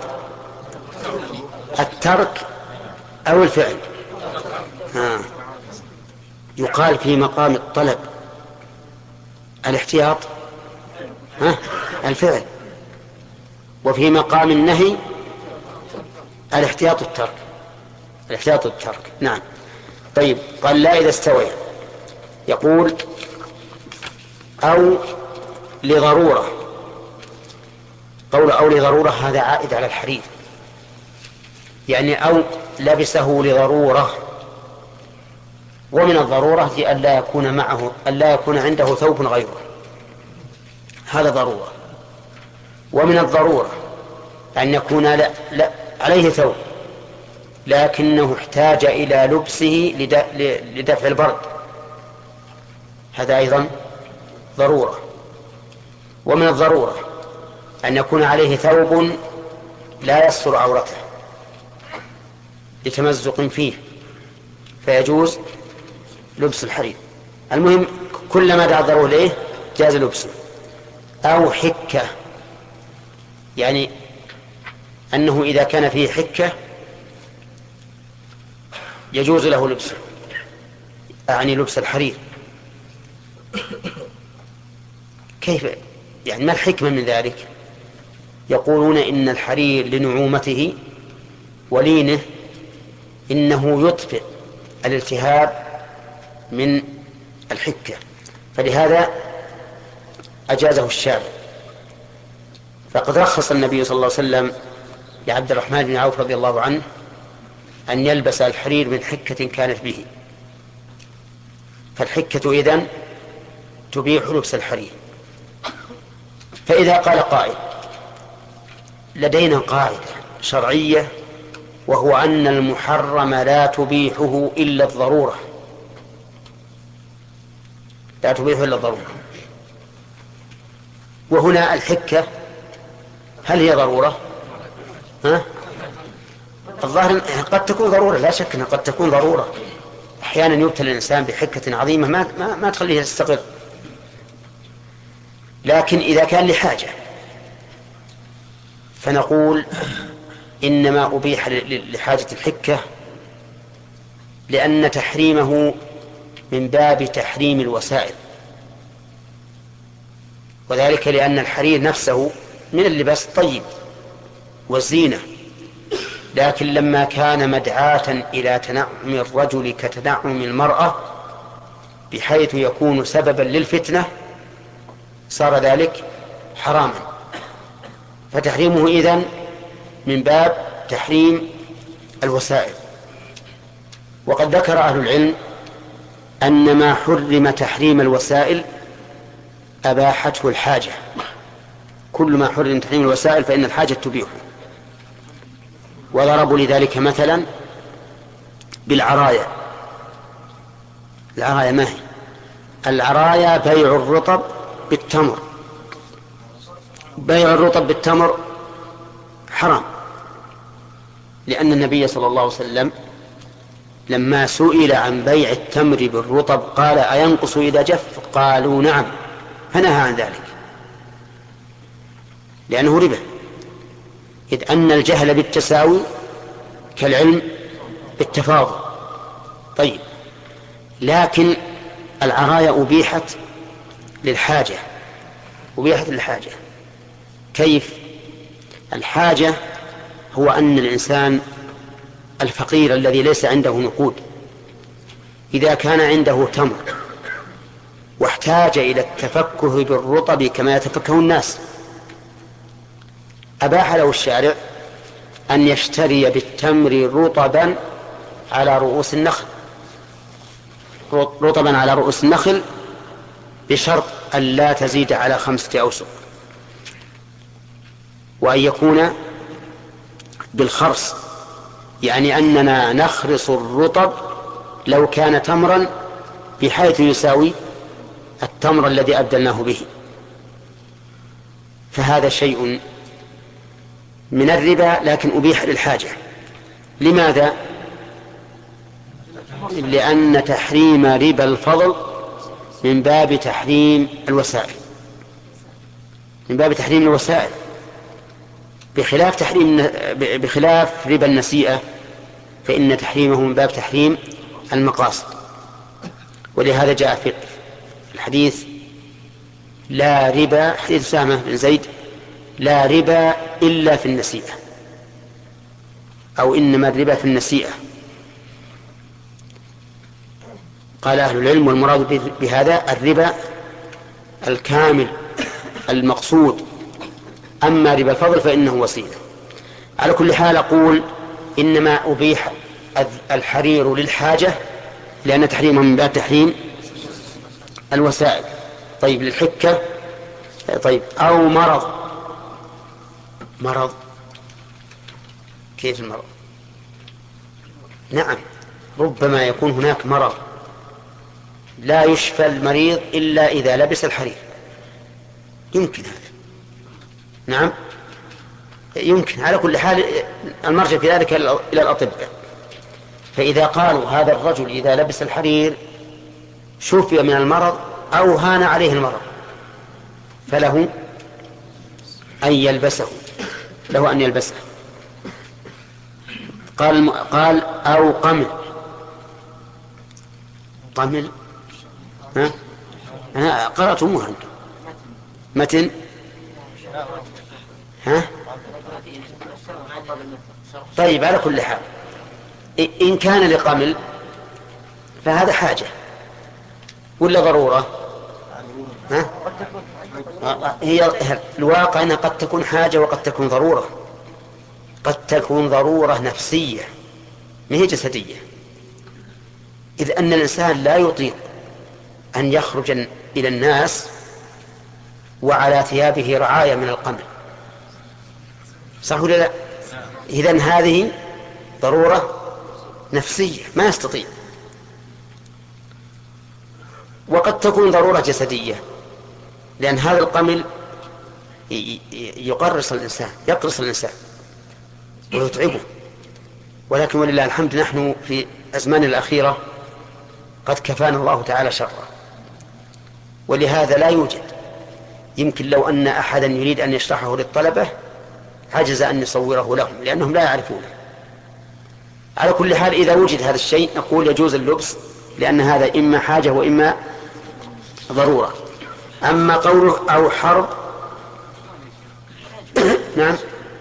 الترك أو الفعل؟ ها. يقال في مقام الطلب الاحتياط ها الفعل، وفي مقام النهي الاحتياط الترك، الاحتياط الترك. نعم. طيب، قال لا إذا استوى، يقول أو لضرورة. قول أو لضرورة هذا عائد على الحرير، يعني أو لبسه لضرورة، ومن الضرورة أن لا يكون معه أن لا يكون عنده ثوب غيره، هذا ضرورة. ومن الضرورة أن يكون لا لا عليه ثوب لكنه احتاج إلى لبسه لدفع البرد، هذا أيضا ضرورة. ومن الضرورة أن يكون عليه ثوب لا يستر عورته لتمزق فيه فيجوز لبس الحرير. المهم كلما دعا الضرورة إليه جاز لبسه. أو حكة، يعني أنه إذا كان فيه حكة يجوز له لبسه، يعني لبس الحرير. كيف يعني؟ ما الحكمة من ذلك؟ يقولون إن الحرير لنعومته ولينه إنه يطفئ الالتهاب من الحكة، فلهذا أجازه الشارع. فقد رخص النبي صلى الله عليه وسلم لعبد الرحمن بن عوف رضي الله عنه أن يلبس الحرير من حكة كانت به، فالحكة إذن تبيح لبس الحرير. فإذا قال قائل لدينا قاعدة شرعية وهو أن المحرم لا تبيحه إلا الضرورة، لا تبيحه إلا الضرورة. وهنا الحكة هل هي ضرورة؟ ها؟ الظاهر قد تكون ضرورة، لا شك أنها قد تكون ضرورة. أحيانا يبتلى الإنسان بحكة عظيمة ما, ما, ما تخليه يستقر. لكن إذا كان لحاجة فنقول إنما أبيح لحاجة الحكة لأن تحريمه من باب تحريم الوسائل، وذلك لأن الحرير نفسه من اللباس الطيب والزينة، لكن لما كان مدعاة إلى تنعم الرجل كتنعم المرأة بحيث يكون سببا للفتنة صار ذلك حراما، فتحريمه إذن من باب تحريم الوسائل. وقد ذكر أهل العلم أن ما حرم تحريم الوسائل أباحته الحاجة، كل ما حرم تحريم الوسائل فإن الحاجة تبيحه. وضربوا لذلك مثلا بالعرايا. العرايا ما هي؟ العرايا بيع الرطب بالتمر، بيع الرطب بالتمر حرام، لأن النبي صلى الله عليه وسلم لما سئل عن بيع التمر بالرطب قال أينقص إذا جف؟ قالوا نعم، فنهى عن ذلك لأنه ربا، إذ أن الجهل بالتساوي كالعلم بالتفاضل. طيب، لكن العرايا أبيحت للحاجة، أبيحت للحاجة. كيف؟ الحاجة هو أن الإنسان الفقير الذي ليس عنده نقود إذا كان عنده تمر واحتاج إلى التفكه بالرطب كما يتفكه الناس، أباح له الشارع أن يشتري بالتمر رطبا على رؤوس النخل، رطبا على رؤوس النخل بشرط أن لا تزيد على خمسة أوسق، وأن يكون بالخرص، يعني أننا نخرص الرطب لو كان تمرا بحيث يساوي التمر الذي أبدلناه به. فهذا شيء من الربا لكن أبيح للحاجة. لماذا؟ لأن تحريم ربا الفضل من باب تحريم الوسائل، من باب تحريم الوسائل، بخلاف تحريم بخلاف ربا النسيئة فإن تحريمه من باب تحريم المقاصد. ولهذا جاء في الحديث لا ربا، حديث أسامة بن زيد، لا ربا إلا في النسيئة، أو إنما الربا في النسيئة. قال أهل العلم والمراد بهذا الربا الكامل المقصود، أما ربا الفضل فإنه وسيلة. على كل حال أقول إنما أبيح الحرير للحاجة لأن تحريمه من باب تحريم الوسائل. طيب، للحكة. طيب، أو مرض. مرض كيف المرض؟ نعم، ربما يكون هناك مرض لا يشفى المريض إلا إذا لبس الحرير، يمكن هذا. نعم يمكن. على كل حال المرجع في ذلك إلى الأطباء، فإذا قالوا هذا الرجل إذا لبس الحرير شفي من المرض أو هان عليه المرض فله أن يلبسه، له أن يلبسه. قال قال أو قمل. قمل ها؟ أنا قرأتموها أنتم متن ها؟ طيب، على كل حال إن كان لقمل فهذا حاجة ولا ضرورة؟ ها؟ هي الواقع أنها قد تكون حاجة وقد تكون ضرورة، قد تكون ضرورة نفسية ما هي جسدية، إذ أن الإنسان لا يطيق أن يخرج إلى الناس وعلى ثيابه رعاية من القمل، صح ولا لا؟ إذن هذه ضرورة نفسية ما يستطيع. وقد تكون ضرورة جسدية، لأن هذا القمل يقرص الإنسان، يقرص الإنسان ويتعبه، ولكن ولله الحمد نحن في أزمان الأخيرة قد كفانا الله تعالى شره، ولهذا لا يوجد. يمكن لو أن أحدا يريد أن يشرحه للطلبة عجز أن يصوره لهم لأنهم لا يعرفونه. على كل حال إذا وجد هذا الشيء نقول يجوز اللبس، لأن هذا إما حاجة وإما ضرورة. أما قوله أو حرب نعم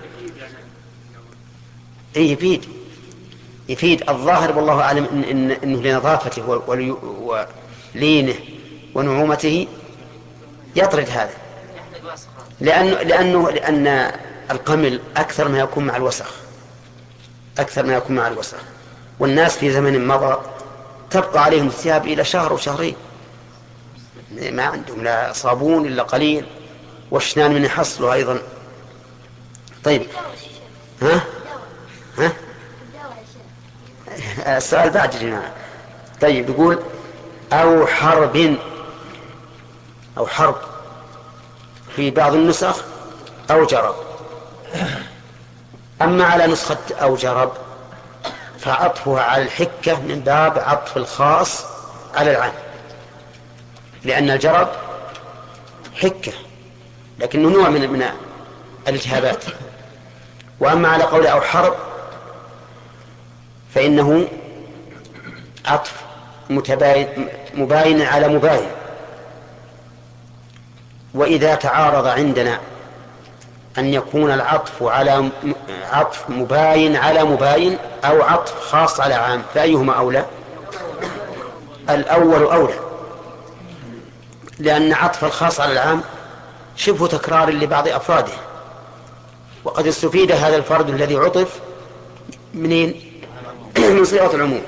إيه يفيد يفيد الظاهر والله أعلم إن إن إنه لنظافته ولينه ونعومته يطرد هذا، لأنه لأنه لأن القمل أكثر ما يكون مع الوسخ أكثر ما يكون مع الوسخ والناس في زمن مضى تبقى عليهم الثياب إلى شهر وشهرين، ما عندهم لا صابون إلا قليل، واشنان من يحصلوا أيضا. طيب ها ها السؤال بعد يا جماعة. طيب يقول أو حرب أو حرب في بعض النسخ أو جرب. أما على نسخة أو جرب فعطفها على الحكة من باب عطف الخاص على العام، لأن الجرب حكة لكنه نوع من من الالتهابات. وأما على قول أو حرب فإنه عطف متباين مباين على مباين. وإذا تعارض عندنا أن يكون العطف على عطف مباين على مباين أو عطف خاص على عام فأيهما أولى؟ الأول أولى، لأن عطف الخاص على العام شبه تكرار لبعض أفراده، وقد استفيد هذا الفرد الذي عطف منين؟ من صيغة العموم.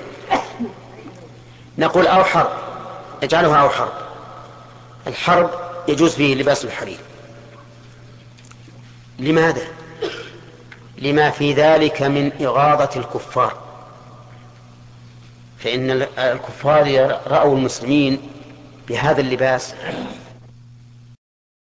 نقول أو حرب اجعلها أو حرب. الحرب يجوز فيه لباس الحرير. لماذا؟ لما في ذلك من إغاظة الكفار، فإن الكفار رأوا المسلمين بهذا اللباس